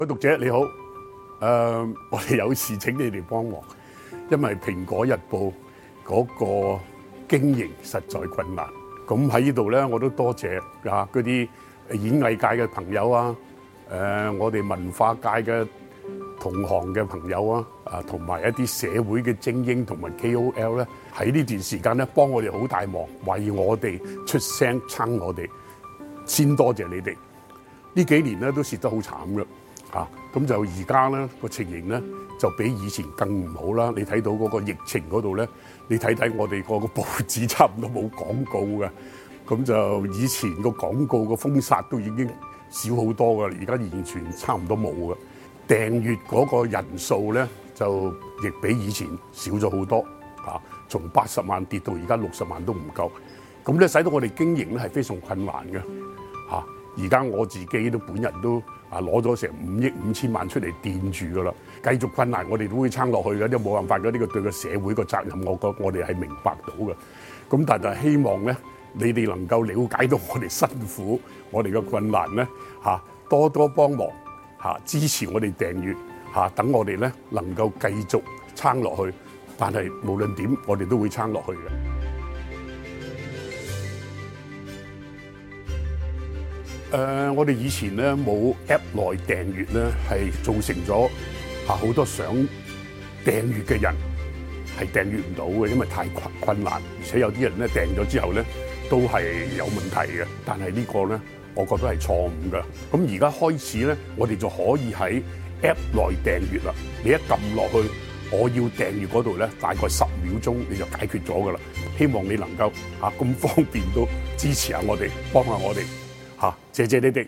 各位讀者你好，我哋有事請你哋幫忙，因為《蘋果日報》嗰個經營實在困難。咁喺呢度咧，我都多謝嗰啲演藝界嘅朋友啊，我哋文化界嘅同行嘅朋友啊，同埋一啲社會嘅精英同埋 KOL 咧，喺呢段時間咧幫我哋好大忙，為我哋出聲撐我哋，先多謝你哋。呢幾年咧都蝕得好慘嘅。咁就而家咧個情形咧就比以前更唔好啦。你睇到嗰個疫情嗰度咧，你睇睇我哋個報紙差唔多冇廣告嘅，咁就以前個廣告個封殺都已經少好多噶啦，而家完全差唔多冇嘅。訂閱嗰個人數咧就亦比以前少咗好多，從80萬跌到而家60萬都唔夠，咁咧使到我哋經營咧係非常困難嘅。而家我自己都本人都攞咗成5億5千萬出嚟墊住噶啦，繼續困難我哋都會撐落去嘅，都冇辦法嘅。呢個對個社會個責任，我哋係明白到嘅。咁但係希望咧，你哋能夠了解到我哋辛苦，我哋嘅困難咧多多幫忙支持我哋訂閱等我哋咧能夠繼續撐落去。但係無論點，我哋都會撐落去嘅。我哋以前咧冇 App 內訂閱咧，係造成咗好多想訂閱嘅人係訂閱唔到嘅，因為太困難，而且有啲人咧訂咗之後咧都係有問題嘅。但係呢個咧，我覺得係錯誤嘅。咁而家開始咧，我哋就可以喺 App 內訂閱啦。你一撳落去，我要訂閱嗰度咧，大概10秒鐘你就解決咗噶啦。希望你能夠咁方便都支持下我哋，幫下我哋。謝謝你哋。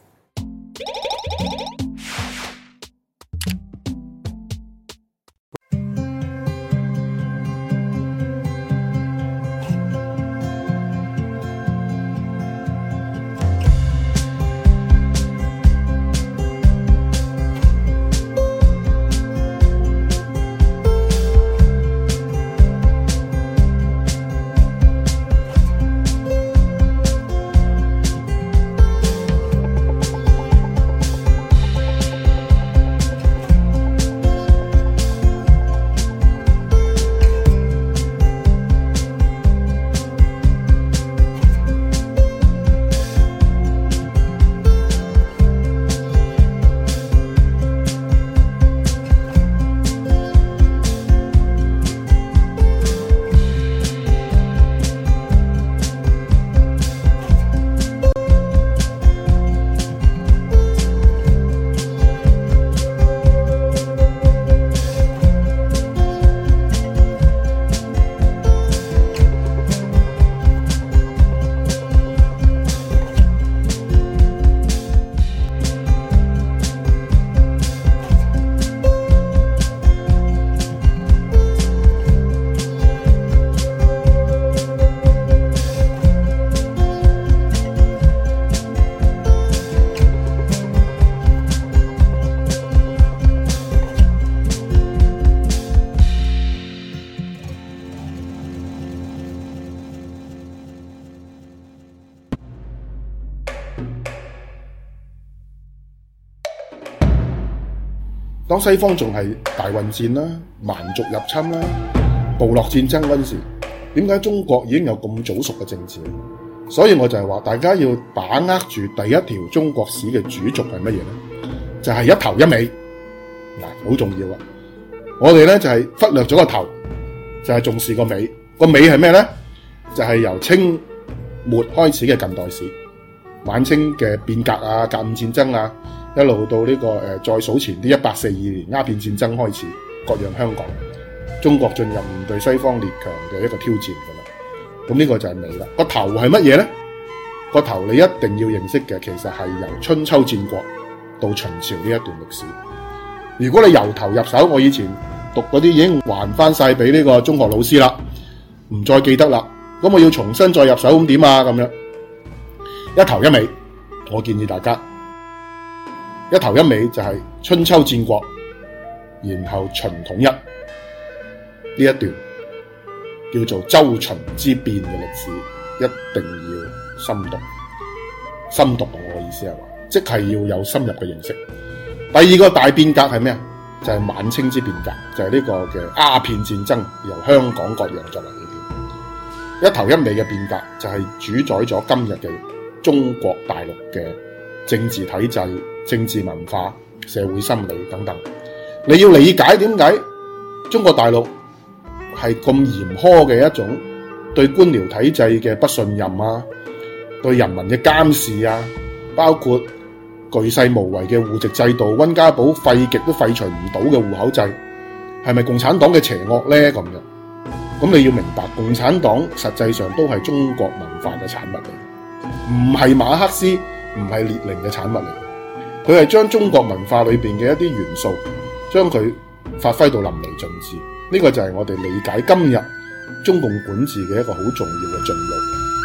當西方仲係大混戰啦、蠻族入侵啦、部落戰爭嗰陣時，點解中國已經有咁早熟嘅政治？所以我就係話，大家要把握住第一條中國史嘅主軸係乜嘢呢？就係一頭一尾，好重要啊！我哋呢就係忽略咗個頭，就係重視個尾。個尾係咩呢？就係由清末開始嘅近代史，晚清嘅變革啊、甲午戰爭啊。一路到呢個再數前啲1842年鴉片戰爭開始，割讓香港，中國進入面對西方列強嘅一個挑戰噶啦。咁呢個就係尾啦。個頭係乜嘢呢？個頭你一定要認識嘅，其實係由春秋戰國到秦朝呢一段歷史。如果你由頭入手，我以前讀嗰啲已經還翻晒俾呢個中學老師啦，唔再記得啦。咁我要重新再入手，咁點啊？咁樣一頭一尾，我建議大家。一頭一尾就係春秋戰國，然後秦統一呢一段叫做周秦之變嘅歷史，一定要深讀。深讀我嘅意思係話，即係要有深入嘅認識。 第二個大變革係咩啊？就係晚清之變革，就係呢個嘅鴉片戰爭，由香港割讓作為起點，一頭一尾嘅變革就係主宰咗今日嘅中國大陸嘅政治體制、政治文化、社會心理等等。你要理解點解中國大陸係咁嚴苛嘅一種對官僚體制嘅不信任啊，對人民嘅監視啊，包括巨細無遺嘅戶籍制度，溫家寶廢極都廢除唔到嘅戶口制，係咪共產黨嘅邪惡呢？咁你要明白，共產黨實際上都係中國文化嘅產物嚟，唔係馬克思，唔係列寧嘅產物嚟。佢係將中國文化裏邊嘅一啲元素，將佢發揮到淋漓盡致。呢個就係我哋理解今日中共管治嘅一個好重要嘅進路。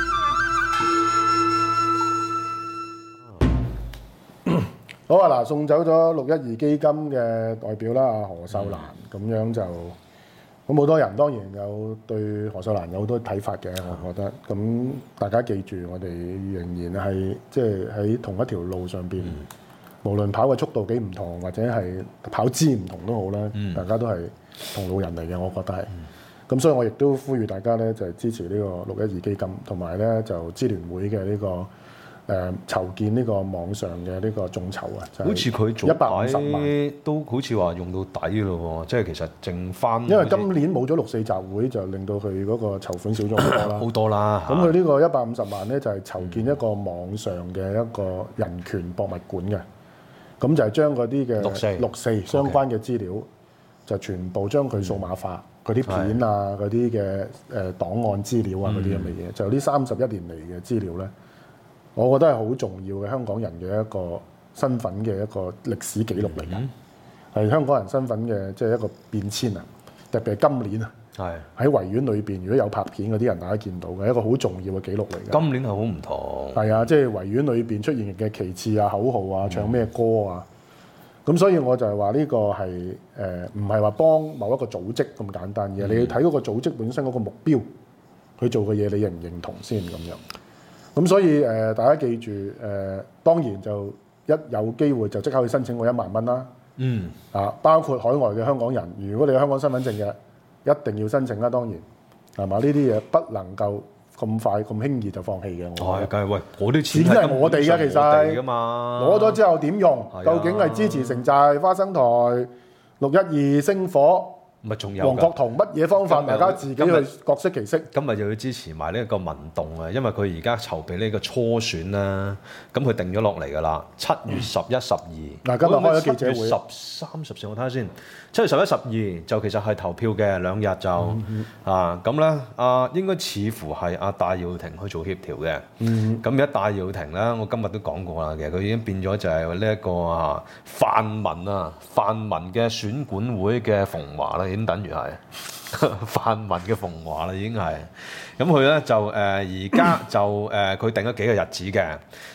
好啊！嗱，送走咗612基金嘅代表啦，阿何秀蘭，咁樣就咁好多人當然有對何秀蘭有好多睇法嘅，我覺得。咁大家記住，我哋仍然係即係喺同一條路上邊，無論跑嘅速度幾唔同，或者係跑姿唔同都好啦，大家都係同路人嚟嘅，我覺得係。咁所以我亦都呼籲大家咧，就係支持呢個612基金，同埋咧就支聯會嘅呢個。籌建呢個網上嘅呢個眾籌啊， 好似佢做 150萬都好似話用到底咯喎，即係其實剩翻。 因為今年冇咗6.4集會，就令到佢嗰個籌款少咗好多啦。 好多啦。 咁佢呢個150萬咧，就係籌建一個網上嘅一個人權博物館嘅。咁就係將嗰啲嘅六四相關嘅資料，就全部將佢數碼化，嗰啲片啊、嗰啲嘅檔案資料啊、嗰啲咁嘅嘢，就呢31年嚟嘅資料咧。我覺得係好重要嘅香港人嘅一個身份嘅一個歷史記錄嚟嘅，係香港人身份嘅即係一個變遷啊！特別係今年啊，喺維園裏邊，如果有拍片嗰啲人，大家見到嘅一個好重要嘅記錄嚟嘅。 今年係好唔同， 係啊，即係維園裏邊出現嘅旗幟啊、口號啊、唱咩歌啊，咁所以我就係話呢個係唔係話幫某一個組織咁簡單嘅，你要睇嗰個組織本身嗰個目標，佢做嘅嘢你認唔認同先咁樣。咁所以大家記住當然就一有機會就即刻去申請個1萬蚊啦。包括海外嘅香港人，如果你有香港身份證嘅，一定要申請啦。當然係嘛，呢啲嘢不能夠咁快咁輕易就放棄嘅。 係，梗係喂，嗰啲錢係我哋嘅，其實㗎嘛， 攞咗之後點用？究竟係支持城寨、花生台、612星火？咪仲有黃國同乜嘢方法？大家自己去各適其適。 今日又要支持埋呢一個民動啊，因為佢而家籌備呢個初選啦，咁佢定咗落嚟㗎啦，7月11、12。 嗱，今日開咗記者會 ，10、30、我睇下先。7月11、12就其實係投票嘅2日就咁咧，應該似乎係阿戴耀廷去做協調嘅。咁而家戴耀廷咧，我今日都講過啦，其實佢已經變咗就係呢一個泛民嘅選管會嘅馮華啦。已經等於係泛民嘅馮華啦，已經係咁佢咧就而家就佢定咗幾個日子嘅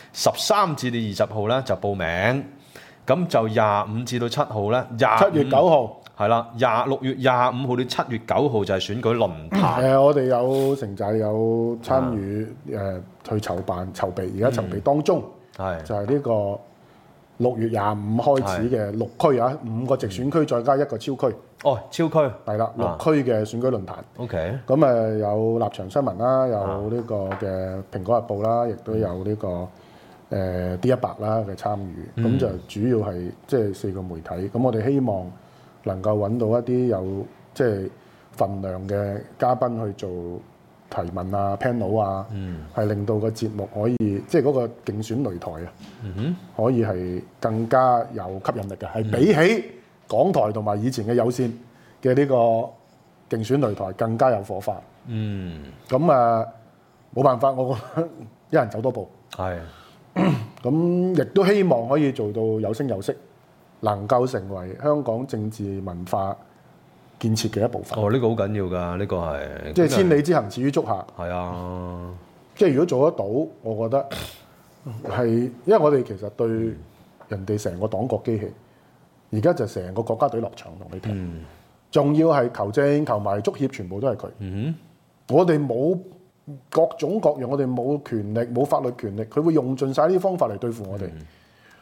13至到20號咧就報名，咁就25至到7號咧 7月9號係啦，6月25號到7月9號就係選舉論壇。 我哋有城寨有參與去籌備，而家籌備當中，就係呢個6月25開始嘅6區啊，5個直選區再加1個超區。 超區係啦 ，6區嘅選舉論壇。 OK。 咁有立場新聞啦，有呢個嘅蘋果日報啦，亦都有呢個D100啦嘅參與。咁就主要係即係4個媒體。咁我哋希望能夠揾到一啲有即係份量嘅嘉賓去做提問啊、panel 啊，係令到個節目可以即係嗰個競選擂台啊，可以係更加有吸引力嘅，係比起港台同埋以前嘅有線嘅呢個競選擂台更加有火花。咁冇辦法，我覺得一人走多步。咁亦都希望可以做到有聲有色，能夠成為香港政治文化建設嘅一部分。 呢個好緊要㗎，呢個係即係千里之行始於足下。 係啊， 即係如果做得到，我覺得係，因為我哋其實對人哋成個黨國機器。而家就成個國家隊落場同你踢，仲要係球證、球迷、足協全部都係佢。我哋冇各種各樣，我哋冇權力、冇法律權力，佢會用盡晒呢啲方法嚟對付我哋。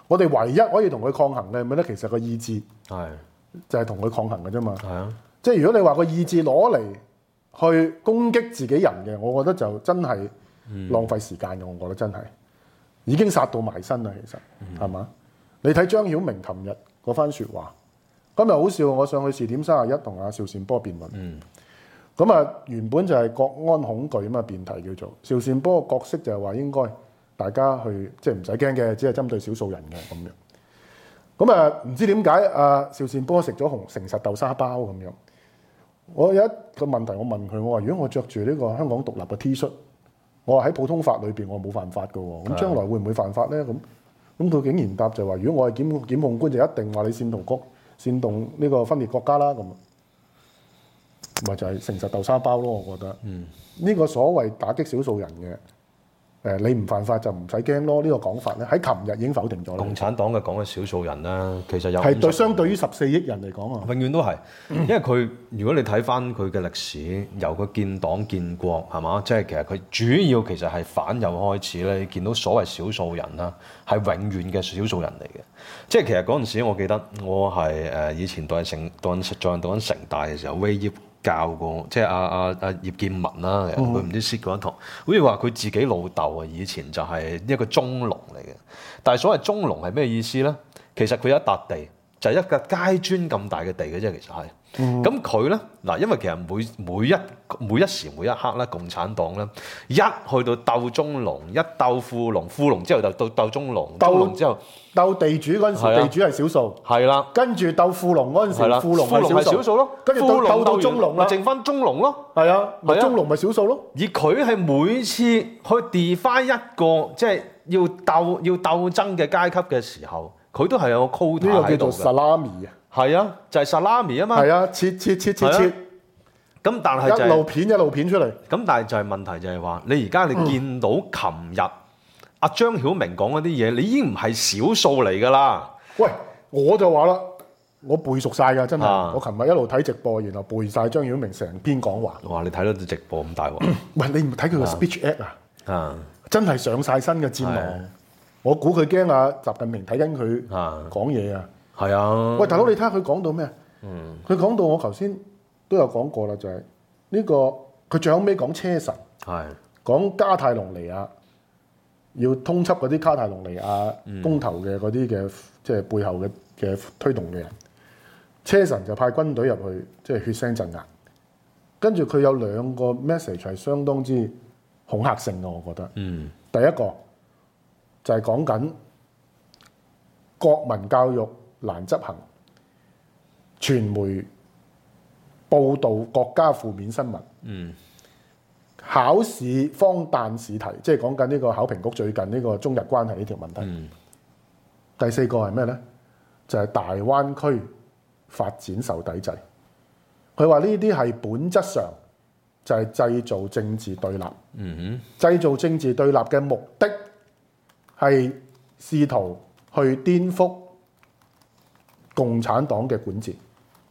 我哋唯一可以同佢抗衡嘅係咩咧？其實個意志係就係同佢抗衡嘅啫嘛。 係啊， 即係如果你話個意志攞嚟去攻擊自己人嘅，我覺得就真係浪費時間嘅。我覺得真係已經殺到埋身啦，其實係嘛？你睇張曉明琴日嗰番説話，今日好笑，我上去視點31同阿邵善波辯論。咁原本就係國安恐懼啊嘛，辯題叫做邵善波個角色就係話應該大家去即係唔使驚嘅，只係針對少數人嘅咁樣。咁唔知點解邵善波食咗誠實豆沙包咁樣。我有一個問題，我問佢，我話如果我着住呢個香港獨立嘅 T 恤，我話喺普通法裏邊我冇犯法嘅喎，咁將來會唔會犯法咧？咁佢竟然答就話，如果我係檢控官，就一定話你煽動呢個分裂國家啦咁。咪就係誠實豆沙包咯，我覺得。呢個所謂打擊少數人嘅，你唔犯法就唔使驚咯。呢個講法咧，喺琴日已經否定咗啦。 共產黨嘅講嘅少數人啦，其實有係相對於14億人嚟講啊， 永遠都係，因為佢如果你睇翻佢嘅歷史，由佢建黨建國係嘛，即係其實佢主要其實係反右開始咧，你見到所謂少數人啦，係永遠嘅少數人嚟嘅。即係其實嗰陣時，我記得我係以前讀緊成大嘅時候，威業教過，即係阿葉劍文啦，佢唔知 sit 過一堂，好似話佢自己老豆啊，以前就係一個中農嚟嘅。但係所謂中農係咩意思咧？其實佢有一笪地，就係一個街磚咁大嘅地嘅啫，其實係。咁佢咧嗱，因為其實每一時每一刻咧，共產黨咧一去到鬥中農，一鬥富農，富農之後就到鬥中農，中農之後鬥地主嗰陣時，地主係少數， 係啦。 跟住鬥富農嗰陣時，富農係少數咯。跟住鬥到中農啦， 剩翻中農咯。 係啊，咪中農咪少數咯。 而佢係每次去 define 一個即係要鬥爭嘅階級嘅時候，佢都係有個 quota 喺度嘅。 呢個叫做 salami 啊。 係啊，就係 salami 啊嘛。 係啊，切。 咁但係就一路片出嚟。 咁但係就係問題就係話，你而家你見到琴日阿張曉明講嗰啲嘢，你已經唔係少數嚟㗎啦。 喂，我就話啦，我背熟晒㗎，真係。我琴日一路睇直播，然後背晒張曉明成篇講話。 哇！你睇到啲直播咁大喎？ 喂，你唔睇佢個 speech act 啊？真係上晒身嘅戰狼。我估佢驚習近平睇緊佢講嘢啊。 係啊！ 喂，大佬，你睇下佢講到咩？佢講到我頭先都有講過啦，就係呢個佢最後尾講車臣，講加泰隆尼亞要通緝嗰啲加泰隆尼亞公投嘅嗰啲嘅即係背後嘅推動嘅人，車臣就派軍隊入去，即係血腥鎮壓。跟住佢有兩個 message 係相當之恐嚇性嘅，我覺得。第一個就係講緊國民教育難執行，傳媒報導國家負面新聞，考試荒誕試題，即係講緊呢個考評局最近呢個中日關係呢條問題。第四個係咩呢？就係大灣區發展受抵制。佢話呢啲係本質上就係製造政治對立。製造政治對立嘅目的係試圖去顛覆共產黨嘅管治。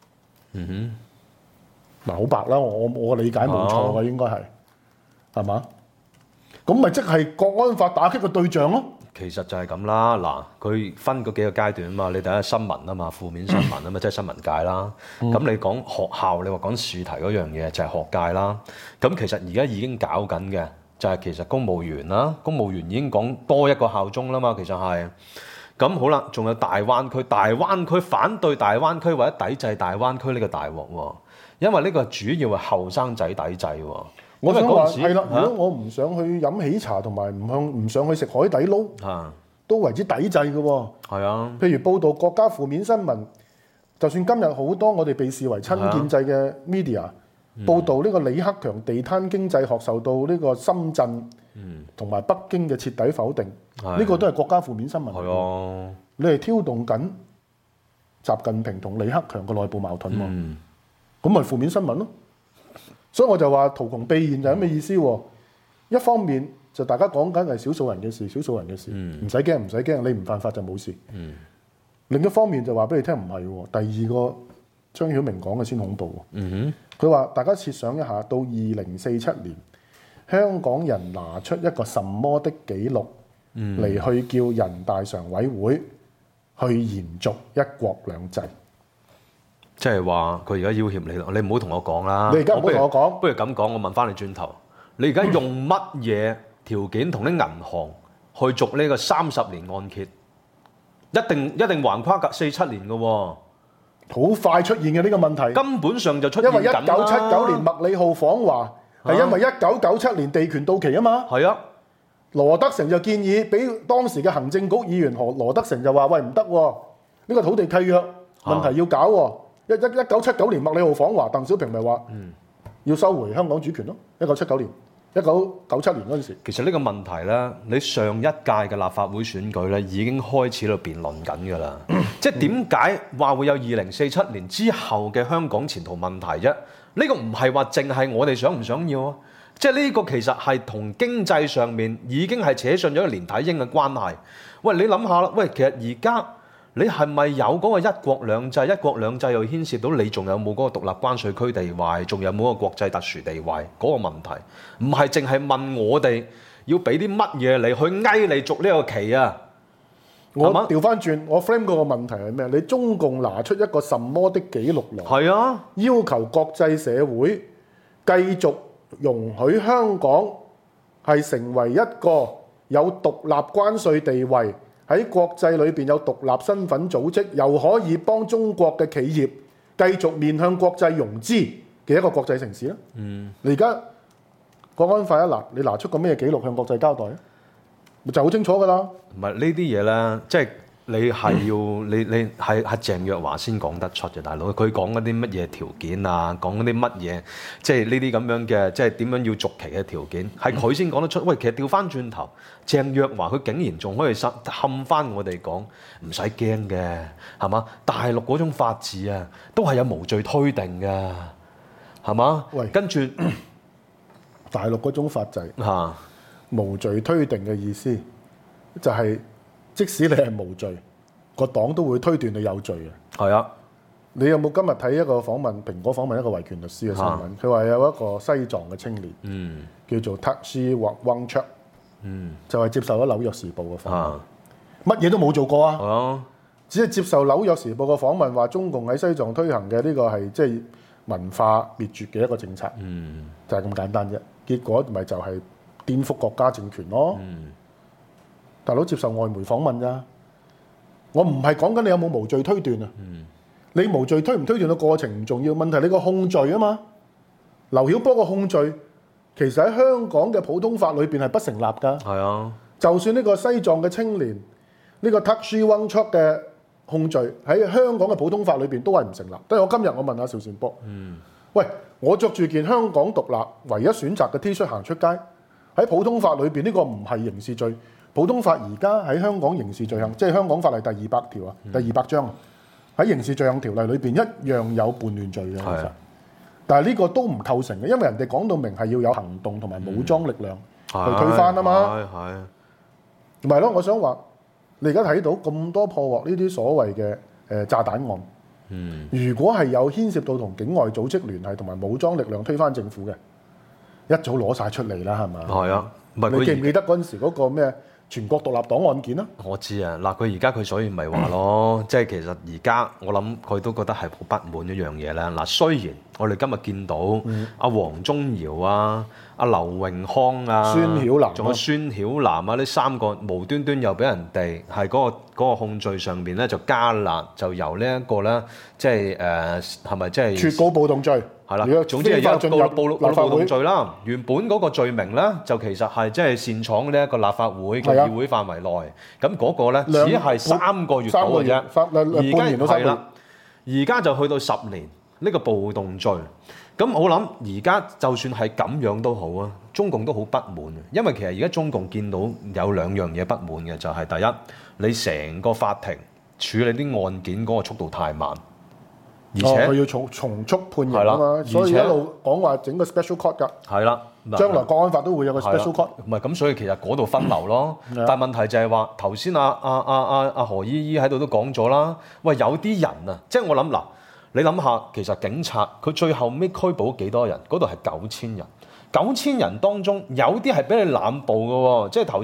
嗱，好白啦，我理解冇錯嘅，應該係嘛？咁咪即係國安法打擊嘅對象咯。 其實就係咁啦。嗱，佢分嗰幾個階段啊嘛。你第一新聞啊嘛，負面新聞啊嘛，即係新聞界啦。咁你講學校，你話講試題嗰樣嘢就係學界啦。咁其實而家已經搞緊嘅就係其實公務員啦。公務員已經講多一個效忠啦嘛。其實係咁好啦，仲有大灣區，大灣區反對大灣區或者抵制大灣區呢個大鑊喎。因為呢個主要係後生仔抵制喎。 我想話係啦，如果我唔想去飲喜茶同埋唔想去食海底撈，都為之抵制嘅喎。係啊，譬如報導國家負面新聞，就算今日好多我哋被視為親建制嘅 media 報導呢個李克強地攤經濟學受到呢個深圳同埋北京嘅徹底否定，呢個都係國家負面新聞。係啊，你係挑動緊習近平同李克強嘅內部矛盾喎，咁咪負面新聞咯。所以我就話圖窮匕現就係咁嘅意思喎。一方面就大家講緊係少數人嘅事，少數人嘅事，唔使驚，唔使驚，你唔犯法就冇事。另一方面就話俾你聽唔係喎。第二個張曉明講嘅先恐怖喎。佢話大家設想一下，到2047年，香港人拿出一個什麼的紀錄嚟去叫人大常委會去延續一國兩制。 即係話佢而家要挾你啦，你唔好同我講啦。 你而家唔好同我講， 不如咁講，我問翻你轉頭，你而家用乜嘢條件同啲銀行去續呢個30年按揭？一定橫跨4-7年嘅喎， 好快出現嘅呢個問題。 根本上就出現因為緊啦。 1979年麥理浩訪華係因為1997年地權到期啊嘛。 係啊， 羅德成就建議俾當時嘅行政局議員羅德成就話：喂，唔得喎，呢個土地契約問題要搞喎。1979年麥理浩訪華，鄧小平咪話要收回香港主權咯。1979年、1997年嗰陣時， 其實呢個問題咧，你上一屆嘅立法會選舉咧已經開始喺度辯論緊㗎啦。即係點解話會有2047年之後嘅香港前途問題啫？呢個唔係話淨係我哋想唔想要啊！即係呢個其實係同經濟上面已經係扯上咗連體嬰嘅關係。喂，你諗下啦，喂，其實而家你係咪有嗰個一國兩制？一國兩制又牽涉到你仲有冇嗰個獨立關稅區地位，仲有冇個國際特殊地位嗰個問題？唔係淨係問我哋要俾啲乜嘢你去翳你續呢個期啊！ 我調翻轉，我 frame 嗰個問題係咩？你中共拿出一個什麼的紀錄來？ 係啊， 要求國際社會繼續容許香港係成為一個有獨立關稅地位，喺國際裏邊有獨立身份組織，又可以幫中國嘅企業繼續面向國際融資嘅一個國際城市咧。你而家國安法一拿，你拿出個咩紀錄向國際交代咧？咪就好清楚㗎啦。 唔係呢啲嘢咧，即係你係要你係鄭若驊先講得出嘅，大佬。佢講嗰啲乜嘢條件啊，講嗰啲乜嘢，即係呢啲咁樣嘅，即係點樣要續期嘅條件，係佢先講得出。喂，其實調翻轉頭，鄭若驊佢竟然仲可以冚翻我哋講，唔使驚嘅，係嘛？大陸嗰種法治啊，都係有無罪推定嘅，係嘛？ 喂， 跟住大陸嗰種法制嚇。 無罪推定嘅意思就係，即使你係無罪，個黨都會推斷你有罪嘅。 係啊， 你有冇今日睇一個訪問？蘋果訪問一個維權律師嘅新聞，佢話有一個西藏嘅青年，叫做 Tashi Wangchuk，就係接受咗紐約時報嘅訪問，乜嘢都冇做過啊，只係接受紐約時報嘅訪問，話中共喺西藏推行嘅呢個係即係文化滅絕嘅一個政策，就係咁簡單啫。結果咪就係顛覆國家政權咯，大佬接受外媒訪問咋？我唔係講緊你有冇無罪推斷啊，你無罪推唔推斷嘅過程唔重要，問題你個控罪啊嘛。劉曉波個控罪其實喺香港嘅普通法裏邊係不成立㗎。 係啊，就算呢個西藏嘅青年呢個 Tashi Wangchuk 嘅控罪喺香港嘅普通法裏邊都係唔成立。但係我今日我問下邵善波，喂，我着住件香港獨立唯一選擇嘅 T 恤行出街。喺普通法裏邊呢個唔係刑事罪，普通法而家喺香港刑事罪行，即係香港法例第200條啊，第200章啊，喺刑事罪行條例裏邊一樣有叛亂罪嘅，其實，但係呢個都唔構成嘅，因為人哋講到明係要有行動同埋武裝力量去推翻啊嘛，唔係咯？我想話你而家睇到咁多破獲呢啲所謂嘅炸彈案，如果係有牽涉到同境外組織聯繫同埋武裝力量推翻政府嘅，一早攞晒出嚟啦，係嘛？係啊，你記唔記得嗰陣時嗰個咩全國獨立黨案件啊？ 我知啊，嗱，佢而家佢所以咪話咯，即係其實而家我諗佢都覺得係好不滿一樣嘢啦。嗱，雖然我哋今日見到阿黃宗堯啊、阿劉榮康啊、 孫曉南， 仲有孫曉南啊，呢3個無端端又俾人哋係嗰個控罪上邊咧就加辣，就由呢一個咧即係係咪即係撮稿暴動罪？係啦， 總之係一個暴動罪啦。原本嗰個罪名咧，就其實係即係擅闖呢一個立法會嘅議會範圍內。咁嗰個咧只係3個月到嘅啫。 半年到3個月。 而家就去到10年呢個暴動罪。咁我諗而家就算係咁樣都好啊，中共都好不滿嘅，因為其實而家中共見到有2樣嘢不滿嘅，就係第一，你成個法庭處理啲案件嗰個速度太慢。而且佢要重速判刑啊嘛，所以一路講話整個 special court 㗎。 係啦， 將來國安法都會有個 special court。 唔係咁，所以其實嗰度分流咯。但係問題就係話，頭先阿何依依喺度都講咗啦。喂，有啲人啊，即係我諗嗱，你諗下，其實警察佢最後尾拘捕幾多人？嗰度係9000人，9000人當中有啲係俾你濫捕嘅喎。即係頭先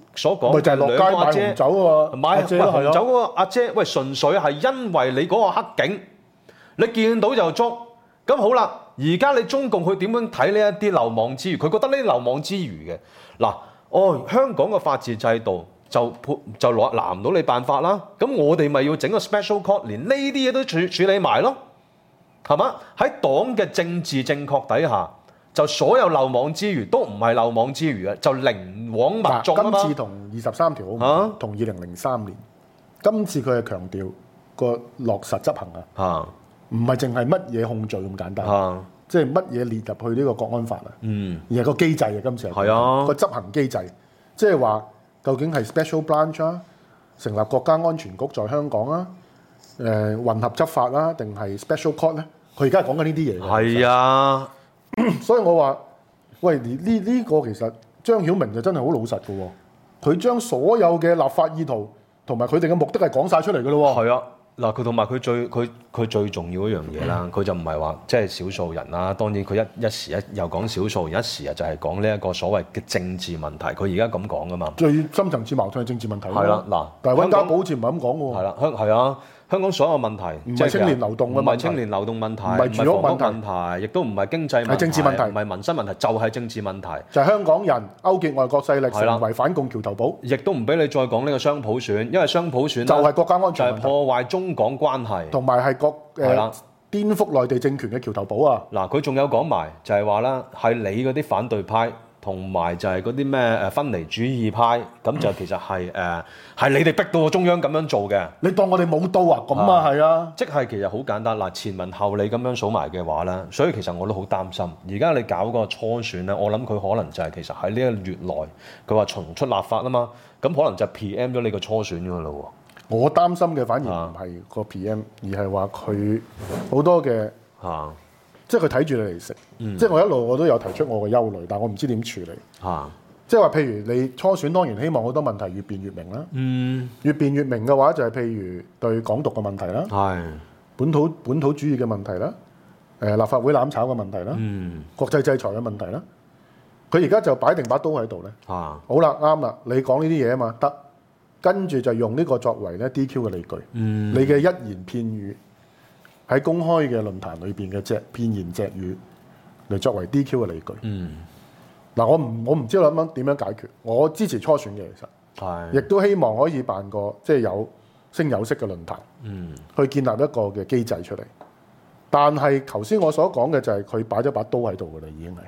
所講咪就係落街買紅酒喎， 買阿姐咯係咯紅酒嗰個阿姐，喂，純粹係因為你嗰個黑警，你見到就捉。咁好啦，而家你中共佢點樣睇呢一啲漏網之魚？佢覺得呢啲漏網之魚嘅嗱，香港嘅法治制度就拿唔到你辦法啦。咁我哋咪要整個 special court，連呢啲嘢都處理埋咯，係嘛？喺黨嘅政治正確底下，就所有漏網之魚都唔係漏網之魚嘅，就寧枉勿縱啊嘛。 今次同23條好唔同，同2003年，今次佢係強調個落實執行啊。唔係淨係乜嘢控罪咁簡單，即係乜嘢列入去呢個國安法啊，而係個機制啊。今次係個執行機制，即係話究竟係 special branch 啊，成立國家安全局在香港啊，混合執法啦，定係 special court 咧？佢而家係講緊呢啲嘢嘅。係啊，所以我話喂，呢個其實張曉明就真係好老實嘅喎，佢將所有嘅立法意圖同埋佢哋嘅目的係講晒出嚟嘅咯喎。係啊。嗱，佢同埋佢最重要一樣嘢啦，佢就唔係話即係少數人啦。當然佢一時又講少數人，一時就係講呢一個所謂嘅政治問題。佢而家咁講噶嘛？最深層次矛盾係政治問題。係啦，嗱，但係溫家寶好似唔係咁講喎。係啦，係啊，香港所有問題唔係青年流動嘅問題，唔係青年流動問題，唔係住屋問題，亦都唔係經濟問題，係政治問題，唔係民生問題，就係政治問題。就係香港人勾結外國勢力，成為反共橋頭堡。亦都唔俾你再講呢個雙普選，因為雙普選就係國家安全問題，就係破壞中港關係，同埋係顛覆內地政權嘅橋頭堡啊！嗱，佢仲有講埋就係話啦，係你嗰啲反對派同埋就係嗰啲咩分離主義派，咁就其實係你哋逼到中央咁樣做嘅。你當我哋冇刀啊？咁啊係啊！即係其實好簡單嗱，前文後理咁樣數埋嘅話咧，所以其實我都好擔心。而家你搞個初選咧，我諗佢可能就係其實喺呢一個月內，佢話重出立法啊嘛，咁可能就 PM 咗呢個初選㗎啦喎。我擔心嘅反而唔係個 PM，而係話佢好多嘅即係佢睇住你嚟食。即係我一路我都有提出我嘅憂慮，但我唔知點處理。即係話譬如你初選當然希望好多問題越辯越明啦。越辯越明嘅話就係譬如對港獨嘅問題啦，本土主義嘅問題啦，立法會攬炒嘅問題啦，國際制裁嘅問題啦。佢而家就擺定把刀喺度咧。好啦，啱啦，你講呢啲嘢啊嘛，得。跟住就用呢個作為咧 DQ 嘅理據，你嘅一言片語喺公開嘅論壇裏邊嘅片言隻語嚟作為 DQ 嘅理據。嗱，我唔知我諗點樣解決。我支持初選嘅，其實，亦都希望可以辦個即係有聲有色嘅論壇，去建立一個嘅機制出嚟。但係頭先我所講嘅就係佢擺咗把刀喺度㗎啦，已經係，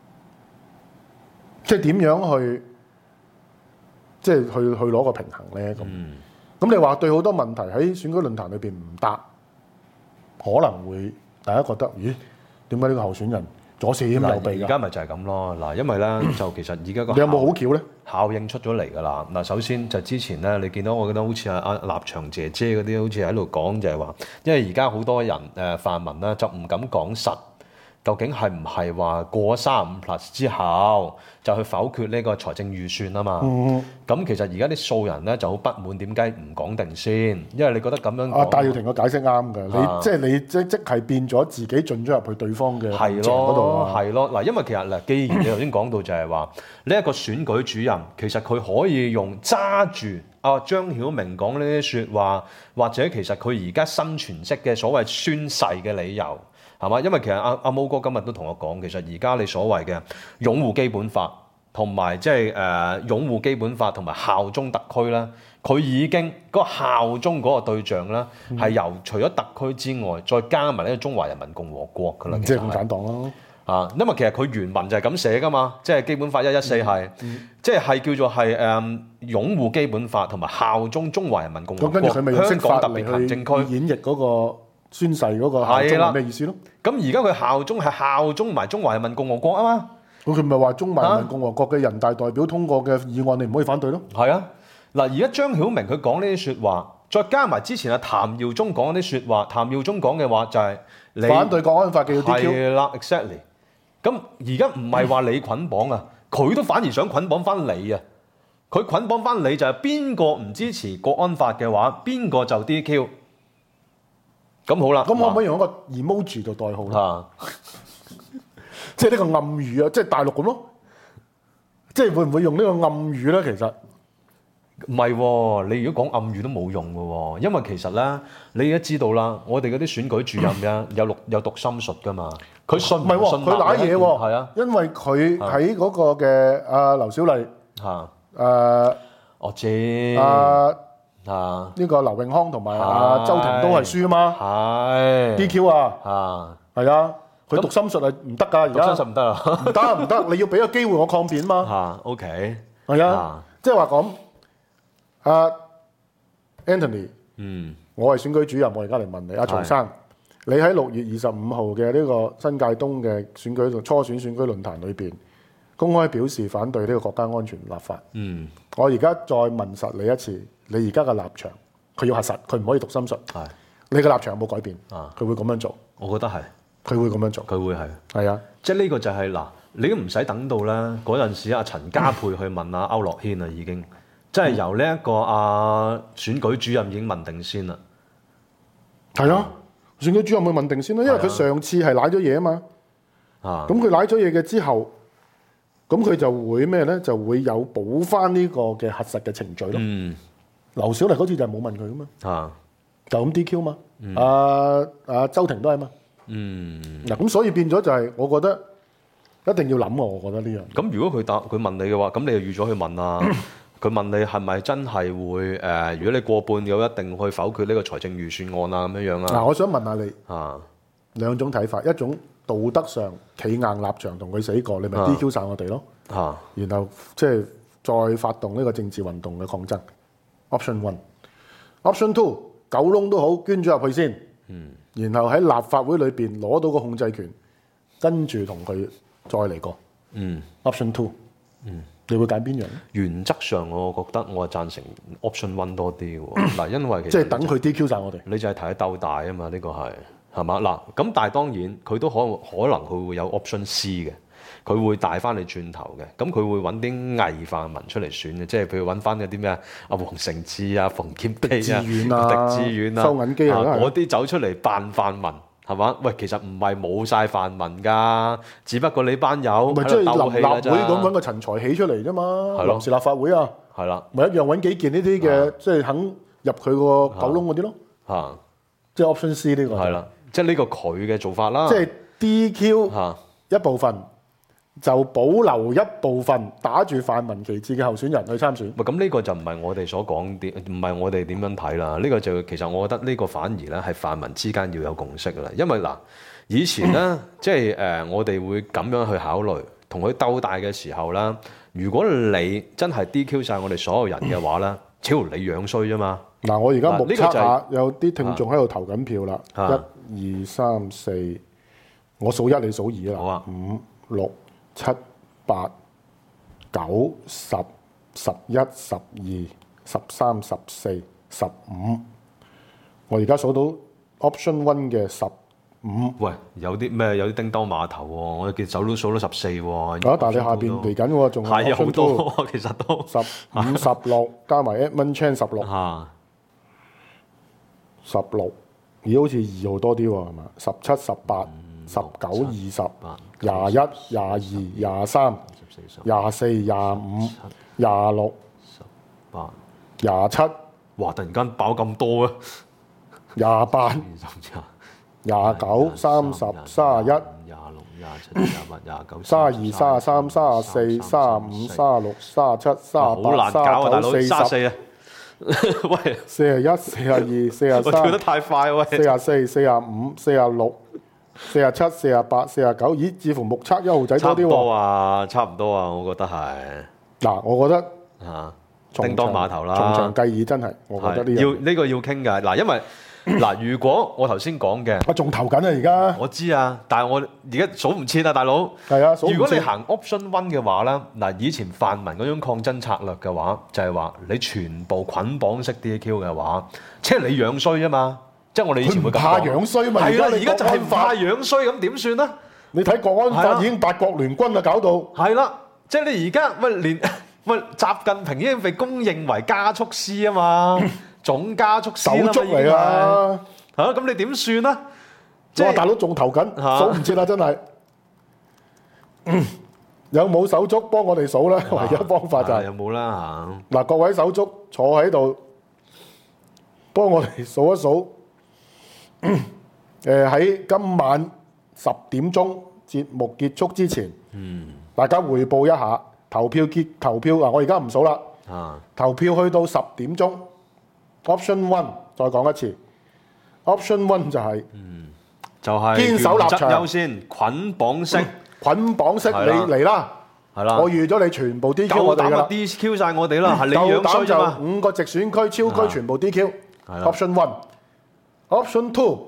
即係點樣去？即係去攞個平衡咧咁，咁你話對好多問題喺選舉論壇裏邊唔答，可能會大家覺得，咦？點解呢個候選人左閃右避㗎？而家咪就係咁咯。嗱，因為咧就其實而家個你有冇好橋咧？效應出咗嚟㗎啦。嗱，首先就之前咧，你見到我覺得好似阿立場姐姐嗰啲，好似喺度講就係話，因為而家好多人泛民咧就唔敢講實。究竟係唔係話過咗35+ 之後就去否決呢個財政預算啊嘛？咁其實而家啲素人咧就好不滿，點解唔講定先？因為你覺得咁樣講，戴耀廷個解釋啱嘅，你即係變咗自己進咗入去對方嘅陷阱嗰度啊！係咯，嗱，因為其實嗱，既然你頭先講到就係話呢一個選舉主任，其實佢可以用揸住張曉明講呢啲説話，或者其實佢而家新詮釋嘅所謂宣誓嘅理由。係嘛？因為其實阿毛哥今日都同我講，其實而家你所謂嘅擁護基本法同埋即係擁護基本法同埋效忠特區啦，佢已經嗰個效忠嗰個對象啦，係由除咗特區之外，再加埋呢個中華人民共和國㗎啦。即係共產黨咯。因為其實佢原文就係咁寫㗎嘛，即係基本法114係，即係叫做係擁護基本法同埋效忠中華人民共和國香港特別行政區演繹嗰個宣誓嗰個效忠係咩意思咯？咁而家佢效忠係效忠埋中華人民共和國啊嘛。佢咪話中華人民共和國嘅人大代表通過嘅議案，你唔可以反對咯？係啊，嗱，而家張曉明佢講呢啲説話，再加埋之前阿譚耀宗講嗰啲説話，譚耀宗講嘅話就係你反對國安法嘅要 DQ。係啦 ，exactly。咁而家唔係話你捆綁啊，佢都反而想捆綁翻你啊。佢捆綁翻你就係邊個唔支持國安法嘅話，邊個就 DQ。咁好啦，咁可唔可以用一個 emoji 做代號咧？即係呢個暗語啊，即係大陸咁咯。即係會唔會用呢個暗語咧？其實唔係喎，你如果講暗語都冇用嘅喎，因為其實咧，你而家知道啦，我哋嗰啲選舉主任咧有讀心術噶嘛，佢信唔唔係喎， 信佢賴嘢喎， 係啊， 因為佢喺嗰個嘅阿劉小麗嚇， 誒我知阿啊， 呢個劉永康同埋阿周庭都係輸啊嘛係 ，DQ 啊， 啊， 係啊，佢讀心術係唔得㗎，而讀心家術唔得啊， 唔得，你要俾個機會我抗辯嘛， 嚇，OK， 係啊，即係話講阿 Anthony。我係選舉主任，我而家嚟問你，阿曹生，你喺6月25號嘅呢個新界東嘅選舉初選選舉論壇裏邊，公開表示反對呢個國家安全立法。我而家再問實你一次，你而家嘅立場，佢要核實，佢唔可以讀心術。你嘅立場有冇改變？佢會咁樣做， 我覺得係， 佢會咁樣做， 佢會係， 係啊， 即係呢個就係嗱，你都唔使等到啦，嗰陣時阿陳家佩去問阿區諾軒啦，已經，即係由呢一個選舉主任已經問定先啦。 係啊，選舉主任會問定先啦，因為佢上次係賴咗嘢啊嘛。咁佢賴咗嘢嘅之後，咁佢就會咩咧？就會有補翻呢個嘅核實嘅程序咯。劉小麗嗰次就係冇問佢噶嘛，就咁 DQ 嘛。阿周庭都係嘛。嗱，咁所以變咗就係，我覺得一定要諗喎。我覺得呢樣。 咁如果佢問你嘅話，咁你就預咗去問啊。佢問你係咪真係會如果你過半有一定去否決呢個財政預算案啊咁樣樣啊？ 嗱，我想問下你兩種睇法，一種道德上企硬立場同佢死過，你咪 DQ 晒我哋咯。然後即係再發動呢個政治運動嘅抗爭。Option 1，Option 2，九窿都好，捐咗入去先。然後喺立法會裏邊攞到個控制權，跟住同佢再嚟過。Option 2，你會揀邊樣咧？ 原則上，我覺得我係贊成 Option 1多啲喎。嗱，因為其實即係等佢 DQ 晒我哋， 你就係睇得鬥大啊嘛。呢個係嘛嗱？咁但係當然佢都可能佢會有 Option C 嘅，佢會帶翻你轉頭嘅。咁佢會揾啲偽泛民出嚟選嘅，即係譬如揾翻嗰啲咩阿黃成智啊、馮檢基啊、狄志遠啊、 收銀機嗰啲走出嚟扮泛民。係嘛？喂，其實唔係冇晒泛民㗎，只不過你班友咪即係鬥氣立會咁揾個陳才起出嚟啫嘛。臨時立法會啊， 係啦， 咪一樣揾幾件呢啲嘅，即係肯入佢個狗窿嗰啲咯。即係 Option C 呢個。 係啦，即係呢個佢嘅做法啦。 即係 DQ 一部分，就保留一部分打住泛民旗幟嘅候選人去參選。 咁呢個就唔係我哋所講啲，唔係我哋點樣睇啦。呢個就其實我覺得呢個反而咧係泛民之間要有共識㗎啦。因為嗱，以前咧即係我哋會咁樣去考慮，同佢鬥大嘅時候啦。如果你真係 DQ 晒我哋所有人嘅話咧，超你樣衰啫嘛。 嗱，我而家目測下，有啲聽眾喺度投緊票啦。1、2、3、4，我數1，你數2啦。 好啊。 5、6、7、8、9、10、11、12、13、14、15，我而家數到 Option 1嘅15。 喂，有啲咩？有啲叮當碼頭喎，我見數到14喎。 但係你下邊嚟緊喎，仲係好多，其實都 15、16加埋 Edmund Chan 16。16，咦好似2號多啲喎，係嘛？17、18、19、20、21、22、23、24、25、26、 18、 27， 哇！突然間爆咁多啊 ！28、29、30、31、32、33、34、35、36、37、38、 好難搞啊，大佬34啊！喂 ，41、42、43， 我跳得太快喂 ！44、45、46、47、48、49，咦？似乎目測1號仔多啲喎。 差唔多啊，我覺得係。 嗱，我覺得叮當碼頭啦， 從長計議真係，我覺得呢個要傾㗎。嗱，因為嗱，如果我頭先講嘅， 我仲投緊啊，而家我知啊，但係我而家數唔切啊，大佬。 係啊， 如果你行 Option 1嘅話咧，嗱，以前泛民嗰種抗爭策略嘅話，就係話你全部捆綁式 DQ 嘅話，即係你樣衰啊嘛。即係我哋以前會咁講。 怕樣衰嘛？ 係啦，而家就係怕樣衰，咁點算咧？ 你睇國安法已經8國聯軍啊，搞到係啦，即係你而家習近平已經被公認為加速師啊嘛。總加速手足嚟啊！ 咁你點算啊？ 即係大佬仲投緊，數唔切啦，真係。 有冇手足幫我哋數啦？唯一方法就係有冇啦嗱，各位手足坐喺度，幫我哋數一數。喺今晚10點鐘節目結束之前，大家匯報一下投票啊！我而家唔數啦。投票去到10點鐘 ，Option One 再講一次 ，Option One 就係堅守立場優先捆綁式， 你嚟啦， 係啦， 我預咗你全部 DQ 我哋㗎啦 ，DQ 晒我哋啦，係你樣衰就啫嘛。 5個直選區、超區全部 DQ。Option One。Option Two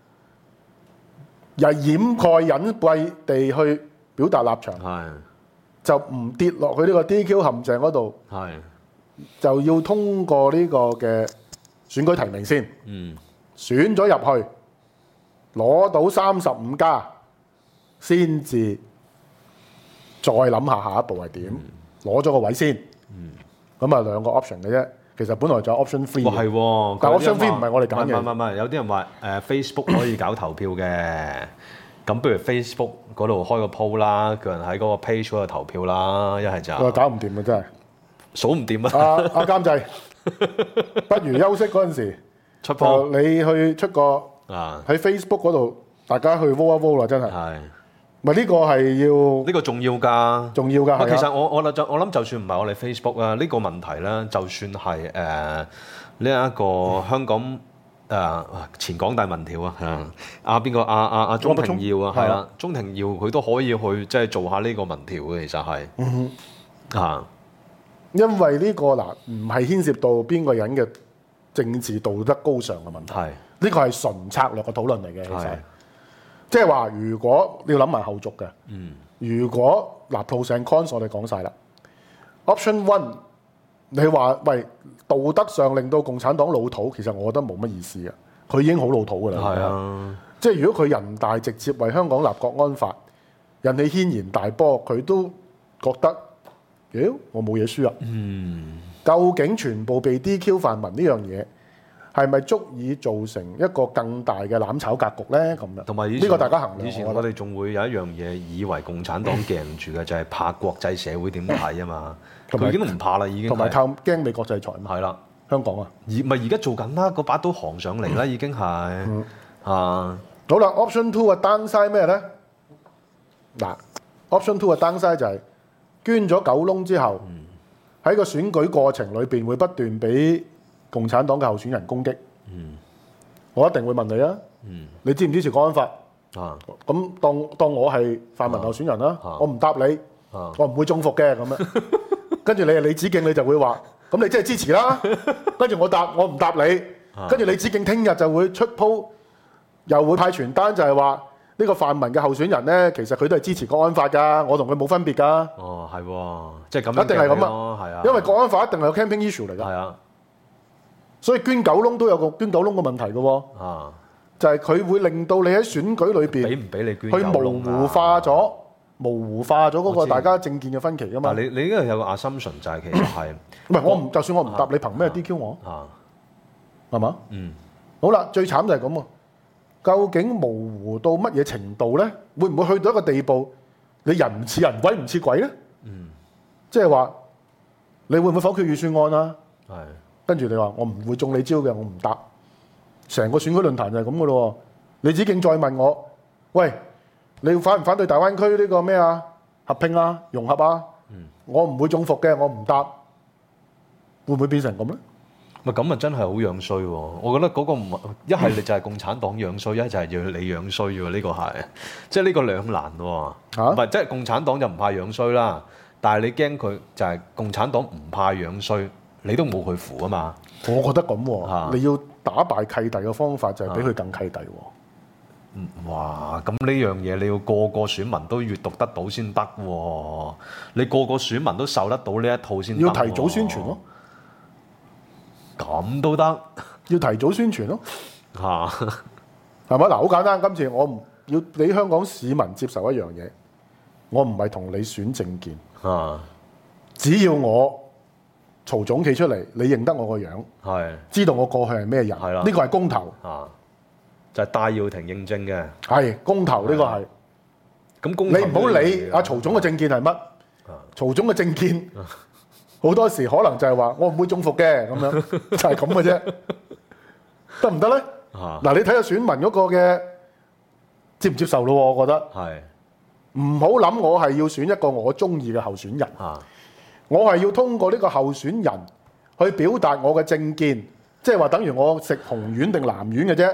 又掩蓋隱蔽地去表達立場，就唔跌落去呢個 DQ 陷阱嗰度，就要通過呢個嘅選舉提名先，選咗入去，攞到35加，先至再諗下一步係點，攞咗個位先，咁啊兩個 option 嘅啫。其實本來仲有 option 3嘅， 係喎， 但 option 3唔係我哋揀嘅。 唔係，有啲人話Facebook 可以搞投票嘅，咁不如 Facebook 嗰度開個 poll 啦，叫人喺嗰個 page 嗰度投票啦，一係就搞唔掂啊！真係數唔掂啊！ 阿監製，不如休息嗰陣時出 poll， 你去出個喺 Facebook 嗰度，大家去 vote 一 vote 啦，真係。係。咪呢個係要呢個重要㗎， 重要㗎。 其實我諗就算唔係我哋 Facebook 啊，呢個問題咧，就算係呢一個香港前港大民調啊，阿邊個阿鍾庭耀啊，係啦，鍾庭耀佢都可以去即係做下呢個民調嘅，其實係因為呢個嗱唔係牽涉到邊個人嘅政治道德高尚嘅問題，呢個係純策略嘅討論嚟嘅，其實。即係話，如果你要諗埋後續嘅，如果嗱 pros and cons 我哋講晒啦 ，option one 你話喂道德上令到共產黨老土，其實我覺得冇乜意思嘅，佢已經好老土㗎啦。係啊，即係如果佢人大直接為香港立國安法，引起軒然大波，佢都覺得，妖我冇嘢輸啊。究竟全部被 DQ 泛民呢樣嘢？係咪足以造成一個更大嘅攬炒格局咧？咁樣， 同埋呢個大家衡量。 以前我哋仲會有一樣嘢，以為共產黨驚住嘅就係怕國際社會點睇啊嘛。佢已經唔怕啦，已經。同埋靠驚美國制裁。係啦，香港啊，而家做緊啦，嗰把刀行上嚟啦，已經係好啦 ，option two 嘅 downside 咩咧？嗱 ，option two 嘅 downside 就係捐咗9窿之後，喺個選舉過程裏邊會不斷俾共產黨嘅候選人攻擊，我一定會問你啊，你支唔支持國安法？咁當我係泛民候選人啦，我唔答你，我唔會中伏嘅咁樣。跟住你係李梓敬，你就會話，咁你即係支持啦。跟住我唔答你，跟住李梓敬聽日就會出鋪，又會派傳單就係話呢個泛民嘅候選人咧，其實佢都係支持國安法㗎，我同佢冇分別㗎。 哦，係喎，即係咁樣， 一定係咁啊，係啊，因為國安法一定係個 campaign issue 嚟㗎。係啊。所以捐9窿都有個捐9窿嘅問題嘅喎，就係佢會令到你喺選舉裏邊， 俾唔俾你捐去模糊化咗嗰個大家政見嘅分歧㗎嘛。 你呢個有個 assumption 就係其實係， 唔係就算我唔答你，憑咩 DQ 我？係嘛？好啦，最慘就係咁喎。究竟模糊到乜嘢程度咧？會唔會去到一個地步，你人唔似人，鬼唔似鬼咧？即係話，你會唔會否決預算案啊？係。跟住你話我唔會中你招嘅，我唔答。成個選舉論壇就係咁嘅咯。李梓敬再問我，喂，你反唔反對大灣區呢個咩啊？合併啊，融合啊？我唔會中伏嘅，我唔答。會唔會變成咁咧？ 咪咁啊，真係好樣衰喎！我覺得嗰個唔係一係你就係共產黨樣衰，一係就係要你樣衰喎。呢個係即係呢個兩難喎。唔係即係共產黨就唔怕樣衰啦，但係你驚佢就係共產黨唔怕樣衰。你都冇佢扶啊嘛！ 我覺得咁喎，你要打敗契弟嘅方法就係俾佢更契弟喎。 哇！咁呢樣嘢你要個個選民都閱讀得到先得喎，你個個選民都受得到呢一套先得。 要提早宣傳咯， 咁都得？ 要提早宣傳咯，係咪？嗱，好簡單，今次我唔要你香港市民接受一樣嘢，我唔係同你選政見，只要我曹總企出嚟，你認得我個樣，知道我過去係咩人，呢個係公投， 就係戴耀廷認證嘅， 係公投呢個係。咁你唔好理阿曹總嘅政見係乜， 曹總嘅政見好多時可能就係話我唔會中伏嘅咁樣，就係咁嘅啫，得唔得咧？嗱，你睇下選民嗰個嘅接唔接受咯？我覺得係唔好諗我係要選一個我中意嘅候選人，我係要通過呢個候選人去表達我嘅政見，即係話等於我食紅丸定藍丸嘅啫。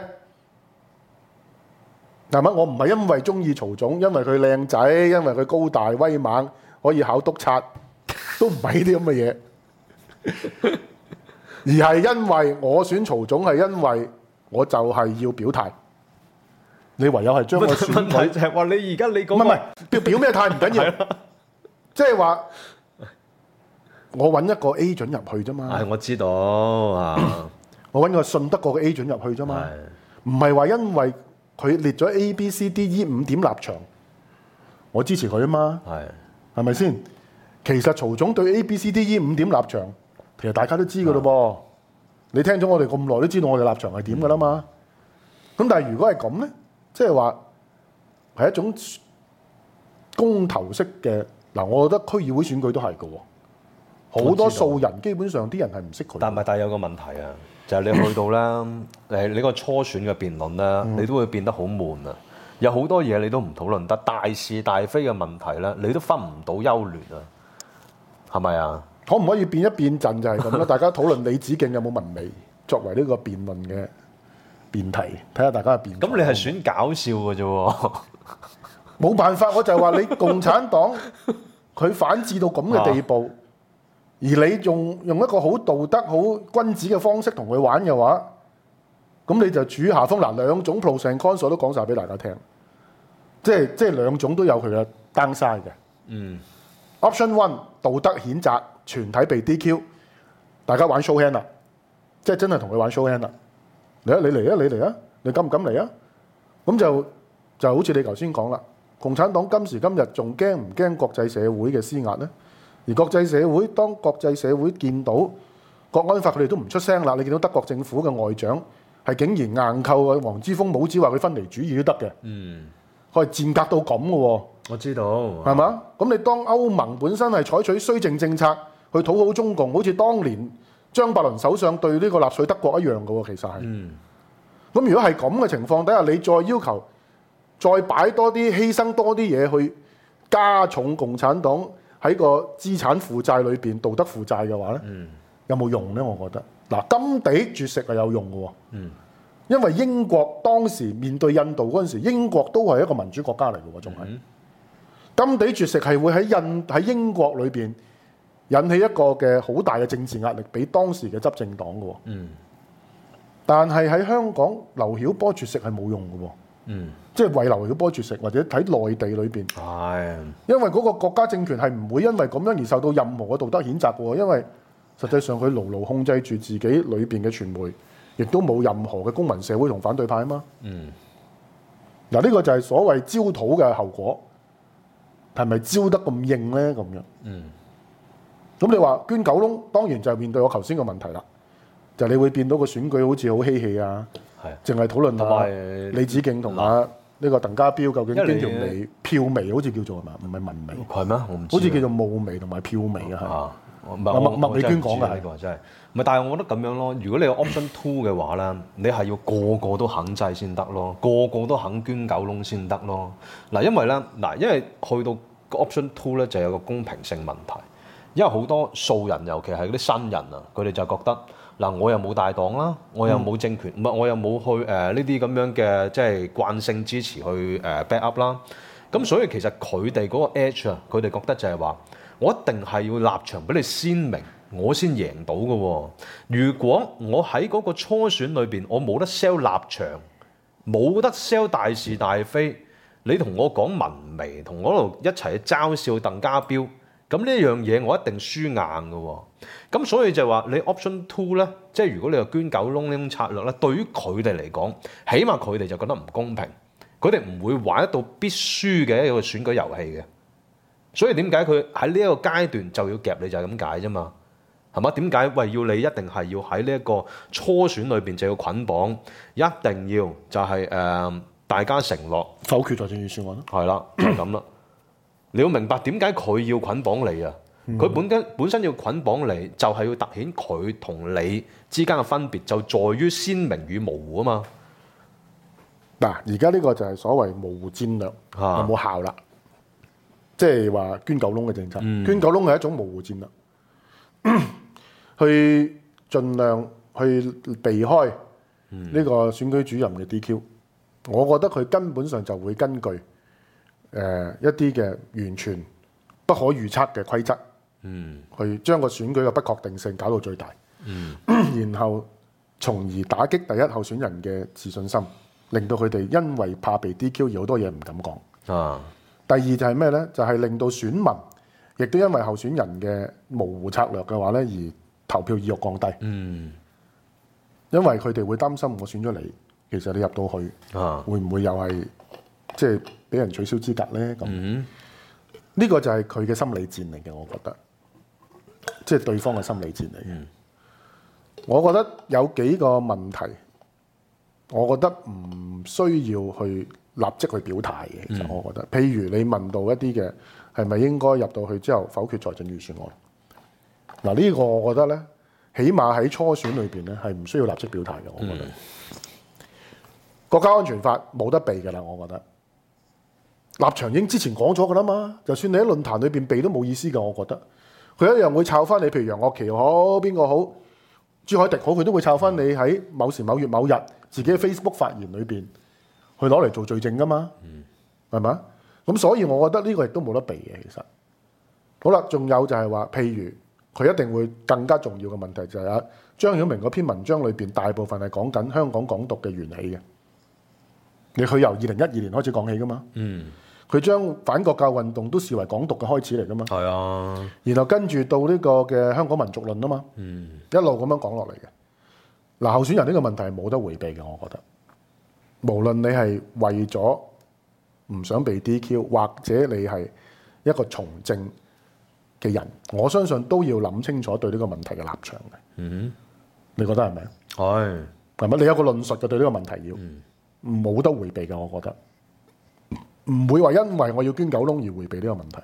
係咪？我唔係因為中意曹總，因為佢靚仔，因為佢高大威猛，可以考督察，都唔係呢啲咁嘅嘢，而係因為我選曹總係因為我就係要表態。你唯有係將個選問題就係話你而家你講唔係表咩態唔緊要，即係話我揾一個 agent 入去啫嘛。 係我知道啊， 我揾個信得過嘅 agent 入去啫嘛，唔係話因為佢列咗 A、B、C、D、E 5點立場，我支持佢啊嘛，係咪先？其實曹總對 A、B、C、D、E 5點立場，其實大家都知噶咯噃。你聽咗我哋咁耐，都知道我哋立場係點噶啦嘛。咁但係如果係咁咧，即係話係一種公投式嘅嗱，我覺得區議會選舉都係嘅喎。好多數人基本上啲人係唔識佢。 但係有個問題啊，就係你去到咧你個初選嘅辯論咧，你都會變得好悶啊。有好多嘢你都唔討論得，大是大非嘅問題咧，你都分唔到優劣啊，係咪啊？ 可唔可以變一變陣就係咁啦？大家討論李梓敬有冇文味作為呢個辯論嘅辯題，睇下大家嘅辯。 咁你係選搞笑嘅啫喎， 冇辦法，我就係話你共產黨佢反智到咁嘅地步。而你用一個好道德、好君子嘅方式同佢玩嘅話，咁你就處於下風。嗱，兩種 pros and cons 我都講晒俾大家聽，即係兩種都有佢嘅 downside 嘅。Option one 道德譴責，全體被 DQ， 大家玩 show hand 啦，即係真係同佢玩 show hand 啦。你嚟啊，你敢唔敢嚟啊？咁就好似你頭先講啦，共產黨今時今日仲驚唔驚國際社會嘅施壓呢？而國際社會，當國際社會見到國安法，佢哋都唔出聲啦。你見到德國政府嘅外長係竟然硬扣啊黃之鋒帽子，話佢分離主義都得嘅。佢係賤格到咁嘅喎。 我知道， 係嘛？咁你當歐盟本身係採取綏靖政策去討好中共，好似當年張伯倫首相對呢個納粹德國一樣嘅喎，其實係。咁如果係咁嘅情況底下，你再要求再擺多啲犧牲多啲嘢去加重共產黨喺個資產負債裏邊道德負債嘅話咧，有冇用咧？我覺得嗱，甘地絕食係有用嘅喎，因為英國當時面對印度嗰陣時，英國都係一個民主國家嚟嘅喎，仲係甘地絕食係會喺英國裏邊引起一個嘅好大嘅政治壓力，俾當時嘅執政黨嘅喎。但係喺香港，劉曉波絕食係冇用嘅喎。即係為劉曉波絕食，或者睇內地裏邊，因為嗰個國家政權係唔會因為咁樣而受到任何嘅道德譴責嘅喎，因為實際上佢牢牢控制住自己裏邊嘅傳媒，亦都冇任何嘅公民社會同反對派啊嘛。嗱，呢個就係所謂焦土嘅後果，係咪焦得咁硬咧？咁樣。咁你話捐九窿，當然就係面對我頭先嘅問題啦，就係你會變到個選舉好似好嬉戲啊。淨係討論下李梓敬同埋呢個鄧家彪究竟邊條眉票眉好似叫做係嘛？唔係文眉係咩？我唔知。 好似叫做霧眉同埋票眉啊，係。麥美娟講嘅呢個真係唔係，但係我覺得咁樣咯。如果你有 option two 嘅話咧，你係要個個都肯制先得咯，個個都肯捐九窿先得咯。嗱，因為咧因為去到 option two 咧就有個公平性問題，因為好多素人，尤其係嗰啲新人啊，佢哋就覺得。我又冇大黨啦，我又冇政權，我又冇去呢啲咁樣嘅即係慣性支持去back up 啦。咁所以其實佢哋嗰個 edge 啊，佢哋覺得就係話，我一定係要立場比你鮮明，我先贏到嘅喎。如果我喺嗰個初選裏邊，我冇得 sell 立場，冇得 sell 大是大非，你同我講文微，同我度一齊去嘲笑鄧家彪。咁呢樣嘢我一定輸硬嘅喎，咁所以就話你 option two 咧，即係如果你話捐九窿呢種策略咧，對於佢哋嚟講，起碼佢哋就覺得唔公平，佢哋唔會玩一道必輸嘅一個選舉遊戲嘅，所以點解佢喺呢一個階段就要夾你就係咁解啫嘛，係嘛？點解要你一定係要喺呢一個初選裏邊就要捆綁，一定要就係大家承諾否決財政預算案咯， 係啦，就係咁啦。 你要明白點解佢要捆綁你啊？佢本身要捆綁你，就係要凸顯佢同你之間嘅分別，就在於鮮明與模糊啊嘛。 嗱，而家呢個就係所謂模糊戰略有冇效啦？即係話捐狗窿嘅政策，捐狗窿係一種模糊戰略，去盡量去避開呢個選舉主任嘅 DQ。我覺得佢根本上就會根據一啲嘅完全不可預測嘅規則，去將個選舉嘅不確定性搞到最大，然後從而打擊第一候選人嘅自信心，令到佢哋因為怕被 DQ 而好多嘢唔敢講。第二就係咩呢？就係令到選民亦都因為候選人嘅模糊策略嘅話呢，而投票意欲降低。因為佢哋會擔心我選咗你，其實你入到去，會唔會又係即係俾人取消資格呢？咁呢個就係佢嘅心理戰嚟嘅，我覺得，即係對方嘅心理戰嚟嘅。我覺得有幾個問題，我覺得唔需要去立即去表態嘅。其實我覺得，譬如你問到一啲嘅係咪應該入到去之後否決財政預算案，嗱呢個我覺得呢，起碼喺初選裏邊呢，係唔需要立即表態嘅。我覺得國家安全法冇得避㗎啦，我覺得立場已經之前講咗㗎啦嘛，就算你喺論壇裏邊避都冇意思㗎。我覺得佢一樣會抄翻你，譬如楊岳橋好，邊個好，朱凱廸好，佢都會抄翻你喺某時某月某日自己嘅 Facebook 發言裏邊去攞嚟做罪證㗎嘛，係咪？咁所以我覺得呢個亦都冇得避嘅。其實好啦，仲有就係話，譬如佢一定會更加重要嘅問題就係張曉明嗰篇文章裏邊大部分係講緊香港港獨嘅緣起嘅。佢由2012年開始講起㗎嘛，佢將反國教運動都視為港獨嘅開始嚟㗎嘛， 係啊， 然後跟住到呢個嘅香港民族論啊嘛，一路咁樣講落嚟嘅。嗱，候選人呢個問題係冇得迴避嘅，我覺得。無論你係為咗唔想被 DQ， 或者你係一個從政嘅人，我相信都要諗清楚對呢個問題嘅立場嘅。你覺得係咪？係咪？你有個論述嘅對呢個問題要。冇得迴避嘅，我覺得唔會話因為我要捐狗窿而迴避呢個問題。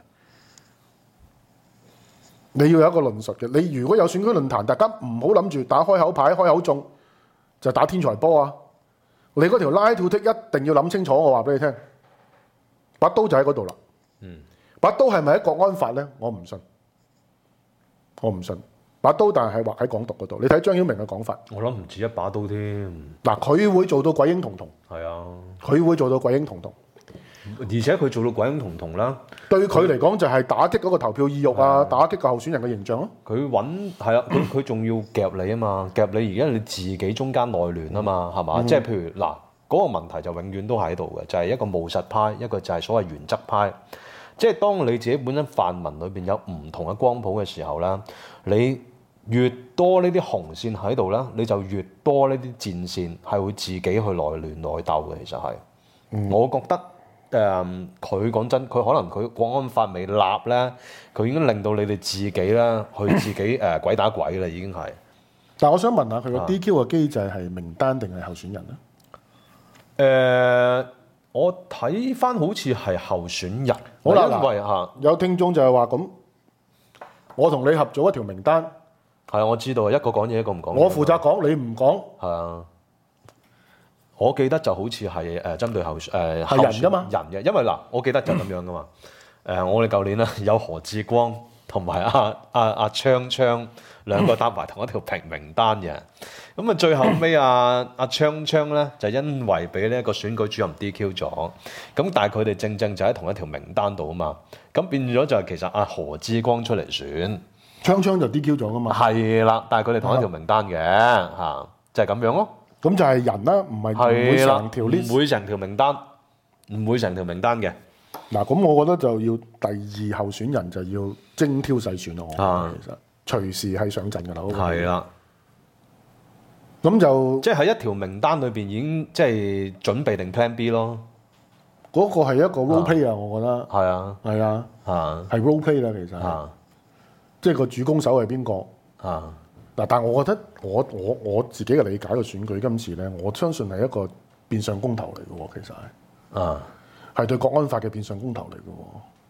你要有一個論述嘅。你如果有選舉論壇，大家唔好諗住打開口牌、開口中就打天才波啊！你嗰條拉跳剔一定要諗清楚。我話俾你聽，把刀就喺嗰度啦。把刀係咪喺國安法呢？我唔信，我唔信。把刀但係畫喺港獨嗰度，你睇張曉明嘅講法， 我諗唔止一把刀添。 嗱，佢會做到鬼影重重， 係啊， 佢會做到鬼影重重， 而且佢做到鬼影重重啦。 對佢嚟講就係打擊嗰個投票意欲啊，打擊個候選人嘅形象咯。 佢係啊，佢仲要夾你啊嘛，夾你而家你自己中間內亂啊嘛，係嘛？即係譬如嗱，嗰個問題就永遠都喺度嘅，就係一個務實派，一個就係所謂原則派。即係當你自己本身泛民裏邊有唔同嘅光譜嘅時候咧，你越多呢啲紅線喺度咧，你就越多呢啲戰線係會自己去內亂內鬥嘅。其實係，我覺得佢講真，佢可能佢國安法未立咧，佢已經令到你哋自己咧去自己鬼打鬼啦，已經係。 但係我想問下佢個 DQ 嘅機制係名單定係候選人咧？ 我睇翻好似係候選人。 好啦， 因為有聽眾就係話咁，我同你合組一條名單。 係啊，我知道，一個講嘢，一個唔講嘢。 我負責講，你唔講。 係啊，我記得就好似係針對係人㗎嘛， 人嘅，因為嗱，我記得就咁樣噶嘛。我哋舊年咧有何志光同埋阿昌昌兩個搭埋同一條平名單嘅。咁啊，最後尾阿昌昌咧就因為俾呢一個選舉主任 DQ 咗，咁但係佢哋正正就喺同一條名單度啊嘛。咁變咗就係其實阿何志光出嚟選。 槍槍就 DQ 咗噶嘛？ 係啦，但係佢哋同一條名單嘅嚇，就係咁樣咯。 咁就係人啦，唔會成條 list， 唔會成條名單，唔會成條名單嘅。 嗱，咁我覺得就要第二候選人就要精挑細選咯。其實隨時係上陣㗎啦。 係啦， 咁就即係喺一條名單裏邊已經即係準備定 Plan B 咯。 嗰個係一個 role play 啊，我覺得係啊， 係啊，係 role play 啦，其實即係個主攻手係邊個啊？嗱，但係我覺得我自己嘅理解嘅選舉今次咧，我相信係一個變相公投嚟嘅喎，其實係對國安法嘅變相公投嚟嘅喎。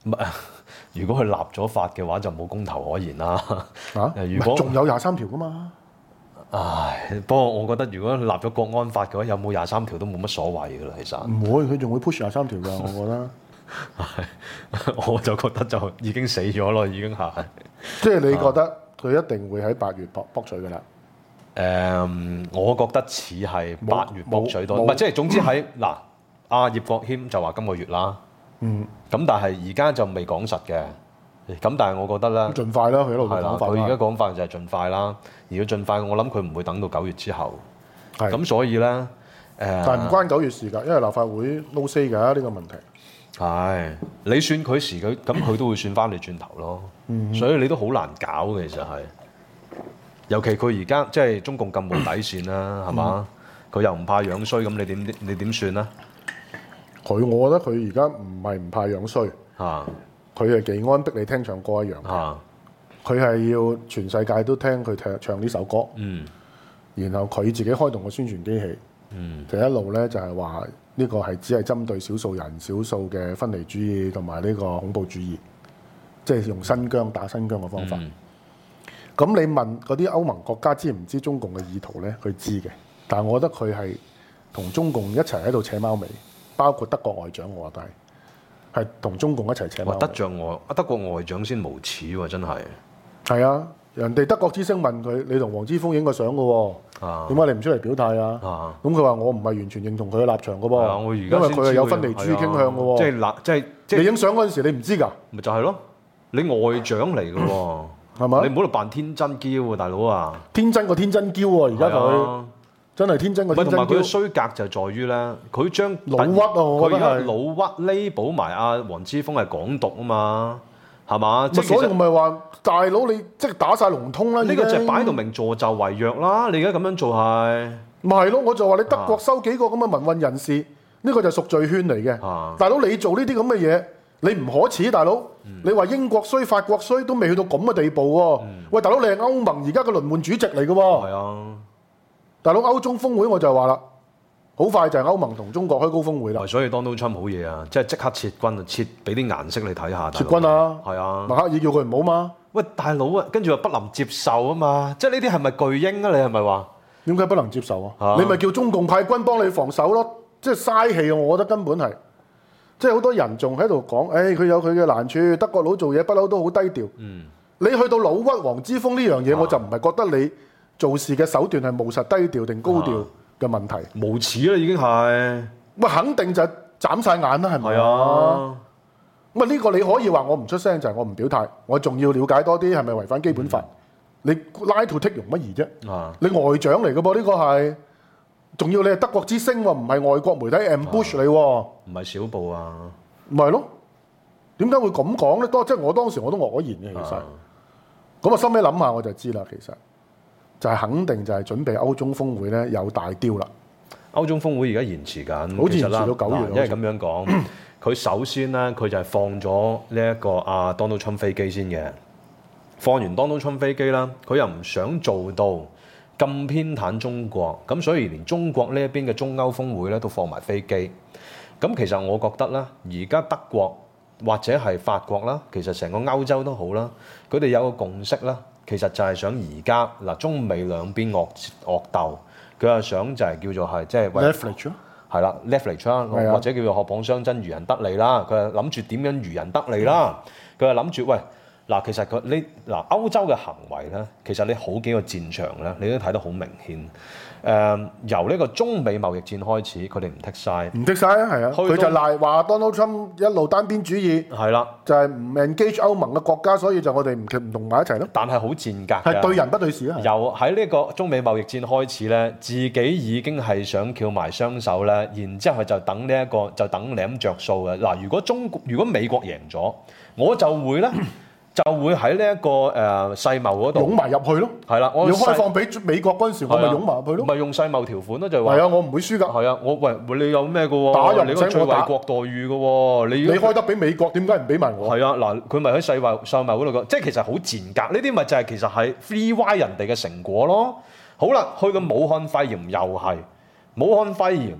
如果佢立咗法嘅話，就冇公投可言啦。 啊， 如果仲有23條噶嘛？ 唉，不過我覺得如果立咗國安法嘅話，有冇23條都冇乜所謂噶啦，其實。 唔會，佢仲會 push 23條㗎，我覺得。 我就覺得就已經死咗咯，已經係。 即係你覺得佢一定會喺8月博取㗎啦？ 我覺得似係8月博取多， 冇唔係即係總之喺嗱，阿葉國謙就話今個月啦。咁但係而家就未講實嘅。咁但係我覺得咧， 盡快啦，佢一路係啦， 講法啦。 佢而家講法就係盡快啦。而佢盡快，我諗佢唔會等到9月之後。 係咁所以咧， 但係唔關9月事㗎，因為立法會 no say 㗎呢個問題。 係你算佢時佢，咁佢都會算翻你轉頭咯。所以你都好難搞嘅，其實係。尤其佢而家即係中共咁冇底線啦，係嘛？佢又唔怕樣衰，咁你點算咧？ 我覺得佢而家唔怕樣衰， 嚇佢係技安逼你聽唱歌一樣。 嚇佢係要全世界都聽佢唱呢首歌。然後佢自己開動個宣傳機器。就一路咧就係話呢個係只係針對少數人、少數嘅分離主義同埋呢個恐怖主義，即係用新疆打新疆嘅方法。咁你問嗰啲歐盟國家知唔知中共嘅意圖咧？佢知嘅，但係我覺得佢係同中共一齊喺度扯貓尾，包括德國外長，我覺得係同中共一齊扯貓尾。 德國外長先無恥喎，真係。 係啊，人哋德國之聲問佢：你同黃之鋒影過相嘅喎，點解你唔出嚟表態啊？咁佢話：我唔係完全認同佢嘅立場嘅噃，因為佢係有分離主義傾向嘅喎。即係你影相嗰陣時，你唔知㗎？ 咪就係咯，你外長嚟嘅喎。 係嘛？ 你唔好度扮天真嬌喎，大佬啊！ 天真過天真嬌喎，而家佢真係天真過天真嬌。 同埋佢嘅衰格就在於咧，佢將老屈啊，我覺得係老屈label埋阿黃之鋒係港獨啊嘛，係嘛？ 所以我咪話大佬你即係打晒龍通啦。 呢個就係擺到明助紂為虐啦！你而家咁樣做係咪係咯？我就話你德國收幾個咁嘅民運人士，呢個就係贖罪圈嚟嘅。大佬你做呢啲咁嘅嘢。你唔可恥，大佬！你話英國衰、法國衰，都未去到咁嘅地步喎。喂，大佬，你係歐盟而家嘅輪換主席嚟嘅喎。 係啊， 大佬，歐中峰會我就話啦，好快就係歐盟同中國開高峰會啦。 所以 Donald Trump 好嘢啊，即刻撤軍啊，俾啲顏色你睇下。 撤軍啊！ 係啊， 默克爾叫佢唔好嘛。 喂，大佬啊，跟住話不能接受啊嘛，即係呢啲係咪巨嬰啊？你係咪話？ 點解不能接受啊？你咪叫中共派軍幫你防守咯，即係嘥氣啊！我覺得根本係。即係好多人仲喺度講，佢有佢嘅難處，德國佬做嘢不嬲都好低調。你去到老屈黃之鋒呢樣嘢，我就唔係覺得你做事嘅手段係務實低調定高調嘅問題。 無恥啦，已經係。 喂，肯定就係斬晒眼啦，係咪啊？咁呢個你可以話我唔出聲，就係我唔表態，我仲要了解多啲係咪違反基本法？你拉到剔容乜易啫？你外長嚟嘅噃，呢個係。仲要你係德國之聲喎，唔係外國媒體 ambush 你喎， 唔係小報啊， 唔係咯？點解會咁講咧？即係我當時我都愕然嘅，其實咁我收尾諗下我就知啦，其實就係肯定就係準備歐中峰會咧有大雕啦。 歐中峰會而家延遲緊， 好似延遲到9月。 因為咁樣講，佢首先咧佢就係放咗呢一個Donald Trump 飛機先嘅，放完 Donald Trump 飛機啦，佢又唔想做到咁偏袒中國，咁所以連中國呢一邊嘅中歐峰會咧都放埋飛機。咁其實我覺得咧，而家德國或者係法國啦，其實成個歐洲都好啦，佢哋有個共識啦，其實就係想而家中美兩邊惡鬥，佢又想就係叫做係即係 leverage 咯， 係啦 leverage 啦，或者叫做鵪鶉相爭，漁人得利啦。佢係諗住點樣漁人得利啦？佢係諗住喂。其實歐洲嘅行為咧，其實你好幾個戰場咧，你都睇得好明顯。由呢個中美貿易戰開始，佢哋唔剔晒， 係啊，佢就賴話 Donald Trump 一路單邊主義， 係啦， 就係唔 engage 歐盟嘅國家，所以就我哋唔同埋一齊咯。 但係好賤格， 係對人不對事啊！ 由喺呢個中美貿易戰開始咧，自己已經係想翹埋雙手咧，然之後就等呢一個就等舐着數嘅嗱。如果美國贏咗，我就會咧。就會喺呢一個世貿嗰度湧埋入去咯， 係啦， 要開放俾美國嗰陣時，我咪湧埋入去咯。 咪用世貿條款咯，就係話。 係啊，我唔會輸㗎。 係啊，你有咩嘅喎？ 打入你個最惠國待遇嘅喎，你開得俾美國，點解唔俾埋我？ 係啊，嗱，佢咪喺世貿嗰度講，即係其實好賤格。呢啲咪就係其實係 free ride 人哋嘅成果咯。好啦，去到武漢肺炎又係武漢肺炎。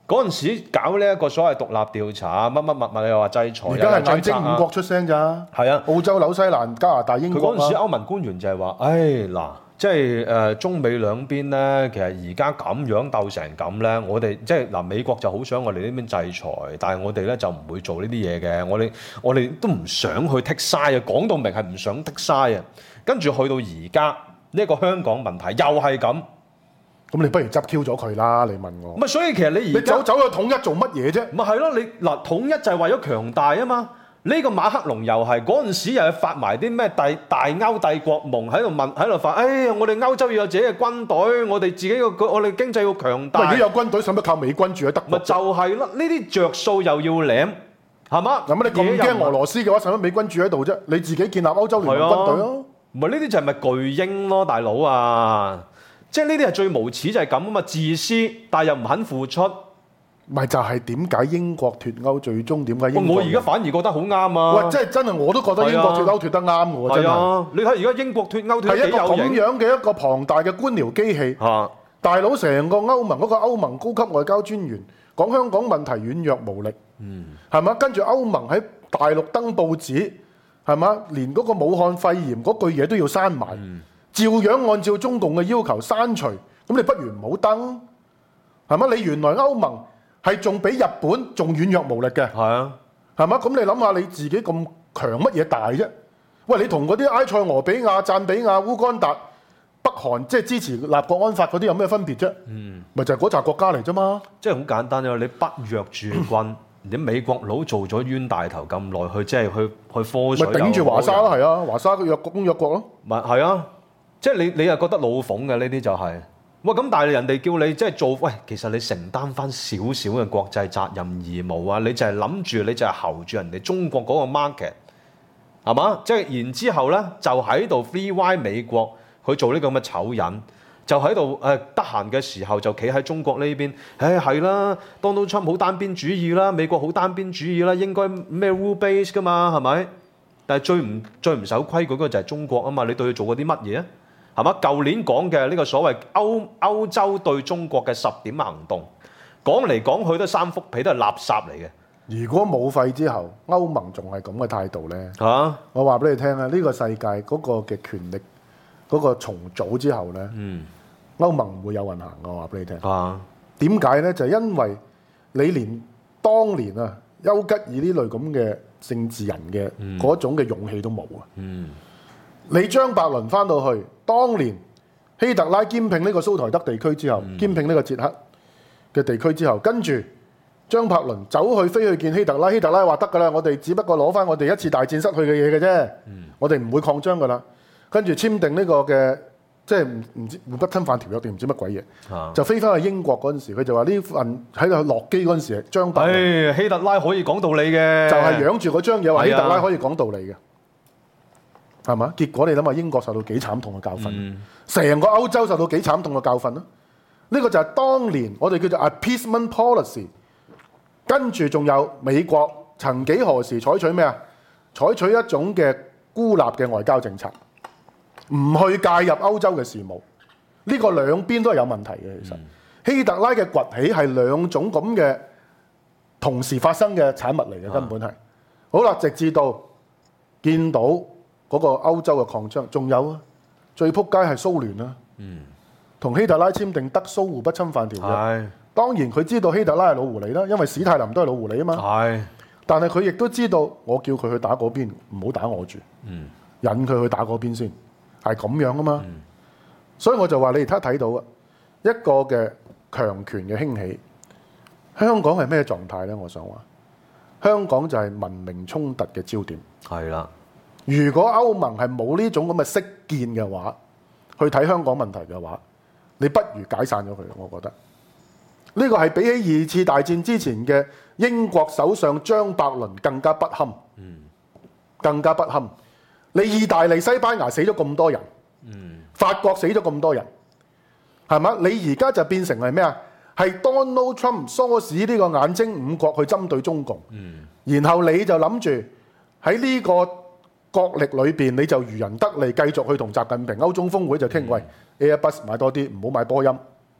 嗰陣時搞呢一個所謂獨立調查，乜乜又話制裁， 而家係眼睛又話追責五國出聲咋？ 係啊， 澳洲、紐西蘭、加拿大、英國佢嗰陣時歐盟官員就係話：，嗱，即係中美兩邊咧，其實而家咁樣鬥成咁咧，我哋即係嗱美國就好想我哋呢邊制裁，但係我哋咧就唔會做呢啲嘢嘅。我哋都唔想去剔嘥啊，講到明係唔想剔嘥啊。跟住去到而家呢個香港問題又係咁。 咁你不如執 Q 咗佢啦！你問我， 唔係，所以其實你而家走去統一做乜嘢啫？ 咪係咯？你嗱統一就係為咗強大啊嘛！呢個馬克龍又係嗰陣時又係發埋啲咩大歐帝國夢喺度發，我哋歐洲要有自己嘅軍隊，我哋自己我哋經濟要強大。 如果有軍隊，使乜靠美軍住喺德國？ 咪就係咯，呢啲着數又要舐，係嘛？ 咁你咁驚俄羅斯嘅話，使乜美軍住喺度啫？你自己建立歐洲聯盟軍隊咯。 唔係呢啲就係咪巨嬰咯，大佬啊！即係呢啲係最無恥就係咁啊嘛，自私但係又唔肯付出。 咪就係點解英國脱歐最終點解英國？ 我而家反而覺得好啱啊！ 喂，真係我都覺得英國脱歐脱得啱嘅喎，真係。 你睇而家英國脱歐脱得幾有型？ 係一個咁樣嘅一個龐大嘅官僚機器。大佬成個歐盟嗰個歐盟高級外交專員講香港問題軟弱無力，係嘛？跟住歐盟喺大陸登報紙，係嘛？連嗰個武漢肺炎嗰句嘢都要刪埋。照樣按照中共嘅要求刪除，咁你不如唔好登，係嘛？你原來歐盟係仲比日本仲軟弱無力嘅， 係啊， 係嘛？咁你諗下你自己咁強乜嘢大啫？喂，你同嗰啲埃塞俄比亞、贊比亞、烏干達、北韓即係支持立國安法嗰啲有咩分別啫？咪就係嗰紮國家嚟啫嘛。即係好簡單啫，你北約駐軍，你美國佬做咗冤大頭咁耐，去即係去科水， 咪頂住華沙咯，係啊，華沙嘅公約國咯。 咪係啊。即係你又覺得老諷嘅呢啲就係、喂咁，但係人哋叫你即係做喂，其實你承擔翻少少嘅國際責任義務啊！你就係諗住，你就係候住人哋中國嗰個 market 係嘛？即係然之後咧，就喺度 free ride 美國去做呢個咁嘅醜人，就喺度得閒嘅時候就企喺中國呢邊。係啦，Donald Trump 好單邊主義啦，美國好單邊主義啦，應該咩 rule base 噶嘛係咪？但係最唔守規矩嗰個就係中國啊嘛！你對佢做過啲乜嘢啊？係嘛？舊年講嘅呢個所謂歐洲對中國嘅10點行動，講嚟講去都三幅被，都係垃圾嚟嘅。 如果冇廢之後，歐盟仲係咁嘅態度咧，我話俾你聽啊！呢個世界嗰個嘅權力嗰個重組之後咧，歐盟唔會有運行嘅。我話俾你聽。點解咧？就係因為你連當年啊丘吉爾呢類咁嘅政治人嘅嗰種嘅勇氣都冇啊！你張伯倫翻到去，當年希特拉兼併呢個蘇台德地區之後，兼併呢個捷克嘅地區之後，跟住張伯倫走去飛去見希特拉，希特拉話得㗎啦，我哋只不過攞翻我哋一次大戰失去嘅嘢嘅啫，我哋唔會擴張㗎啦。跟住簽訂呢個嘅即係唔知互不侵犯條約定唔知乜鬼嘢，就飛翻去英國嗰陣時，佢就話呢份喺度落機嗰陣時，張伯倫希特拉可以講道理嘅， 就係養住嗰張嘢話希特拉可以講道理嘅。係嘛？結果你諗下英國受到幾慘痛嘅教訓，成個歐洲受到幾慘痛嘅教訓咯。呢個就係當年我哋叫做 appeasement policy， 跟住仲有美國曾幾何時採取咩啊？採取一種嘅孤立嘅外交政策，唔去介入歐洲嘅事務。呢個兩邊都係有問題嘅。其實希特拉嘅崛起係兩種咁嘅同時發生嘅產物嚟嘅，根本係。好啦，直至到見到嗰個歐洲嘅擴張，仲有啊，最撲街係蘇聯啦，同希特拉簽訂德蘇互不侵犯條約。當然佢知道希特拉係老狐狸啦，因為史太林都係老狐狸啊嘛。但係佢亦都知道，我叫佢去打嗰邊，唔好打我住，引佢去打嗰邊先，係咁樣啊嘛。所以我就話你而家睇到啊，一個嘅強權嘅興起，香港係咩狀態呢？我想話，香港就係文明衝突嘅焦點。係啦。如果歐盟係冇呢種咁嘅識見嘅話，去睇香港問題嘅話，你不如解散咗佢。我覺得呢個係比起2次大戰之前嘅英國首相張伯倫更加不堪，更加不堪。你意大利、西班牙死咗咁多人，法國死咗咁多人，係嘛？你而家就變成係咩啊？係 Donald Trump 唆使呢個眼睛五國去針對中共，然後你就諗住喺呢個角力裏邊，你就漁人得利，繼續去同習近平歐中峰會就傾，喂 Airbus 買多啲，唔好買波音，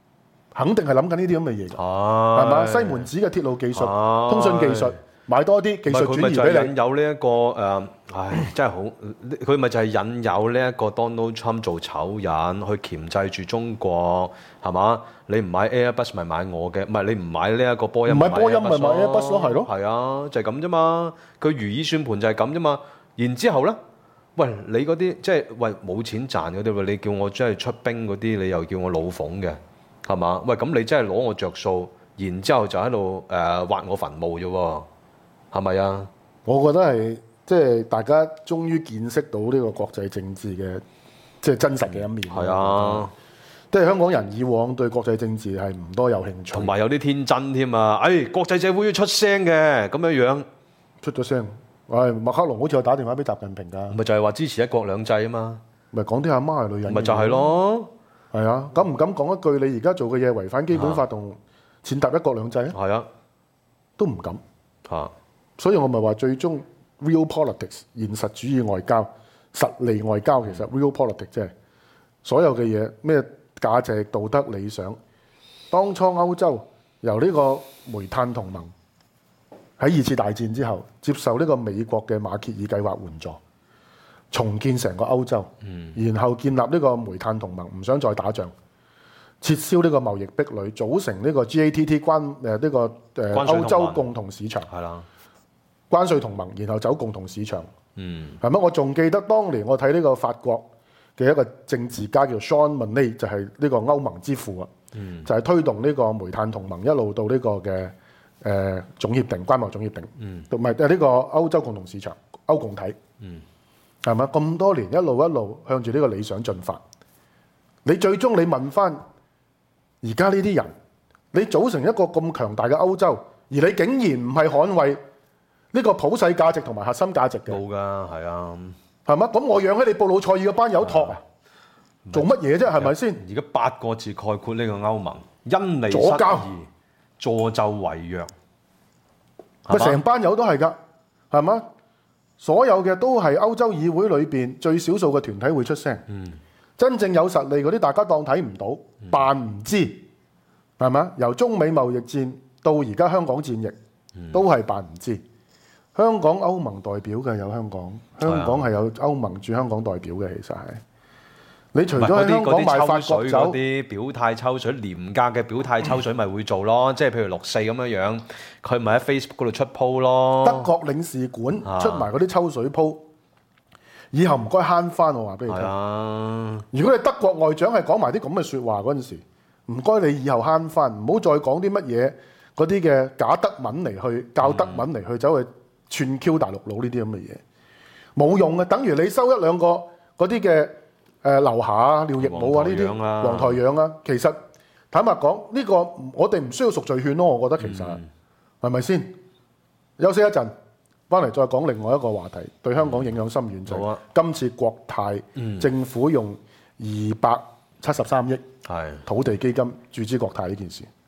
肯定係諗緊呢啲咁嘅嘢㗎， 係係嘛？西門子嘅鐵路技術、通訊技術，買多啲技術轉移俾你。 引誘呢一個真係好，佢咪就係引誘呢一個 Donald Trump 做醜人，去鉗制住中國，係嘛？你唔買 Airbus 咪買我嘅，唔係你唔買呢一個波音， 唔買波音咪買 Airbus 咯，係咯。 係啊，就係咁啫嘛。佢如意算盤就係咁啫嘛。然之後咧，喂你嗰啲即係喂冇錢賺嗰啲，你叫我真係出兵嗰啲，你又叫我老馮嘅，係嘛？喂咁你真係攞我着數，然之後就喺度挖我墳墓啫喎，係咪啊？ 我覺得係即係大家終於見識到呢個國際政治嘅即係真實嘅一面。 係啊。 即係香港人以往對國際政治係唔多有興趣， 同埋有啲天真添啊！國際社會要出聲嘅咁樣樣， 出咗聲。麥克龍好似有打電話俾習近平㗎， 咪就係話支持一國兩制啊嘛， 咪講啲阿媽係女人， 咪就係咯， 係啊，敢唔敢講一句你而家做嘅嘢違反基本法同踐踏一國兩制啊？ 係啊， 都唔敢嚇， 所以我咪話最終 real politics 現實主義外交、實利外交，其實 real politics 即係所有嘅嘢咩？價值、道德、理想，當初歐洲由呢個煤炭同盟喺二次大戰之後接受呢個美國嘅馬歇爾計劃援助，重建成個歐洲，然後建立呢個煤炭同盟，唔想再打仗，撤銷呢個貿易壁壘，組成呢個 GATT 歐洲共同市場， 係啦， 關稅同盟，然後走共同市場，係咪？我仲記得當年我睇呢個法國嘅一個政治家叫 Jean Monnet，就係呢個歐盟之父啊，就係推動呢個煤炭同盟一路到呢個嘅總協定、關貿總協定，同埋呢個歐洲共同市場、歐共體，係咪？咁多年一路向住呢個理想進發，你最終你問翻而家呢啲人，你組成一個咁強大嘅歐洲，而你竟然唔係捍衛呢個普世價值同埋核心價值嘅， 冇㗎，係啊。 係嘛？咁我養喺你布魯塞爾嘅班友托啊，做乜嘢啫？係咪先？ 而家8個字概括呢個歐盟：因利失左膠宜，助紂為虐。 咪成班友都係㗎，係嘛？所有嘅都係歐洲議會裏邊最少數嘅團體會出聲。真正有實力嗰啲，大家當睇唔到，扮唔知，係嘛？由中美貿易戰到而家香港戰役，都係扮唔知。香港歐盟代表嘅有香港，香港係有歐盟駐香港代表嘅，其實係。你除咗喺香港賣法國酒， 嗰啲表態抽水廉價嘅表態抽水咪會做咯，即係譬如6.4咁樣樣，佢咪喺 Facebook 嗰度出 po 咯。 德國領事館出埋嗰啲抽水 po，以後唔該慳翻，我話俾你聽。如果你德國外長係講埋啲咁嘅説話嗰陣時，唔該你以後慳翻，唔好再講啲乜嘢嗰啲嘅假德文嚟去教德文嚟去走去串 Q 大陸佬呢啲咁嘅嘢，冇用嘅，等於你收1-2個嗰啲嘅劉霞啊、廖亦武啊呢啲黃台仰啊，其實坦白講，呢個我哋唔需要贖罪券咯，我覺得其實係咪先？休息一陣，翻嚟再講另外一個話題，對香港影響深遠就係今次國泰政府用273億土地基金注資國泰呢件事。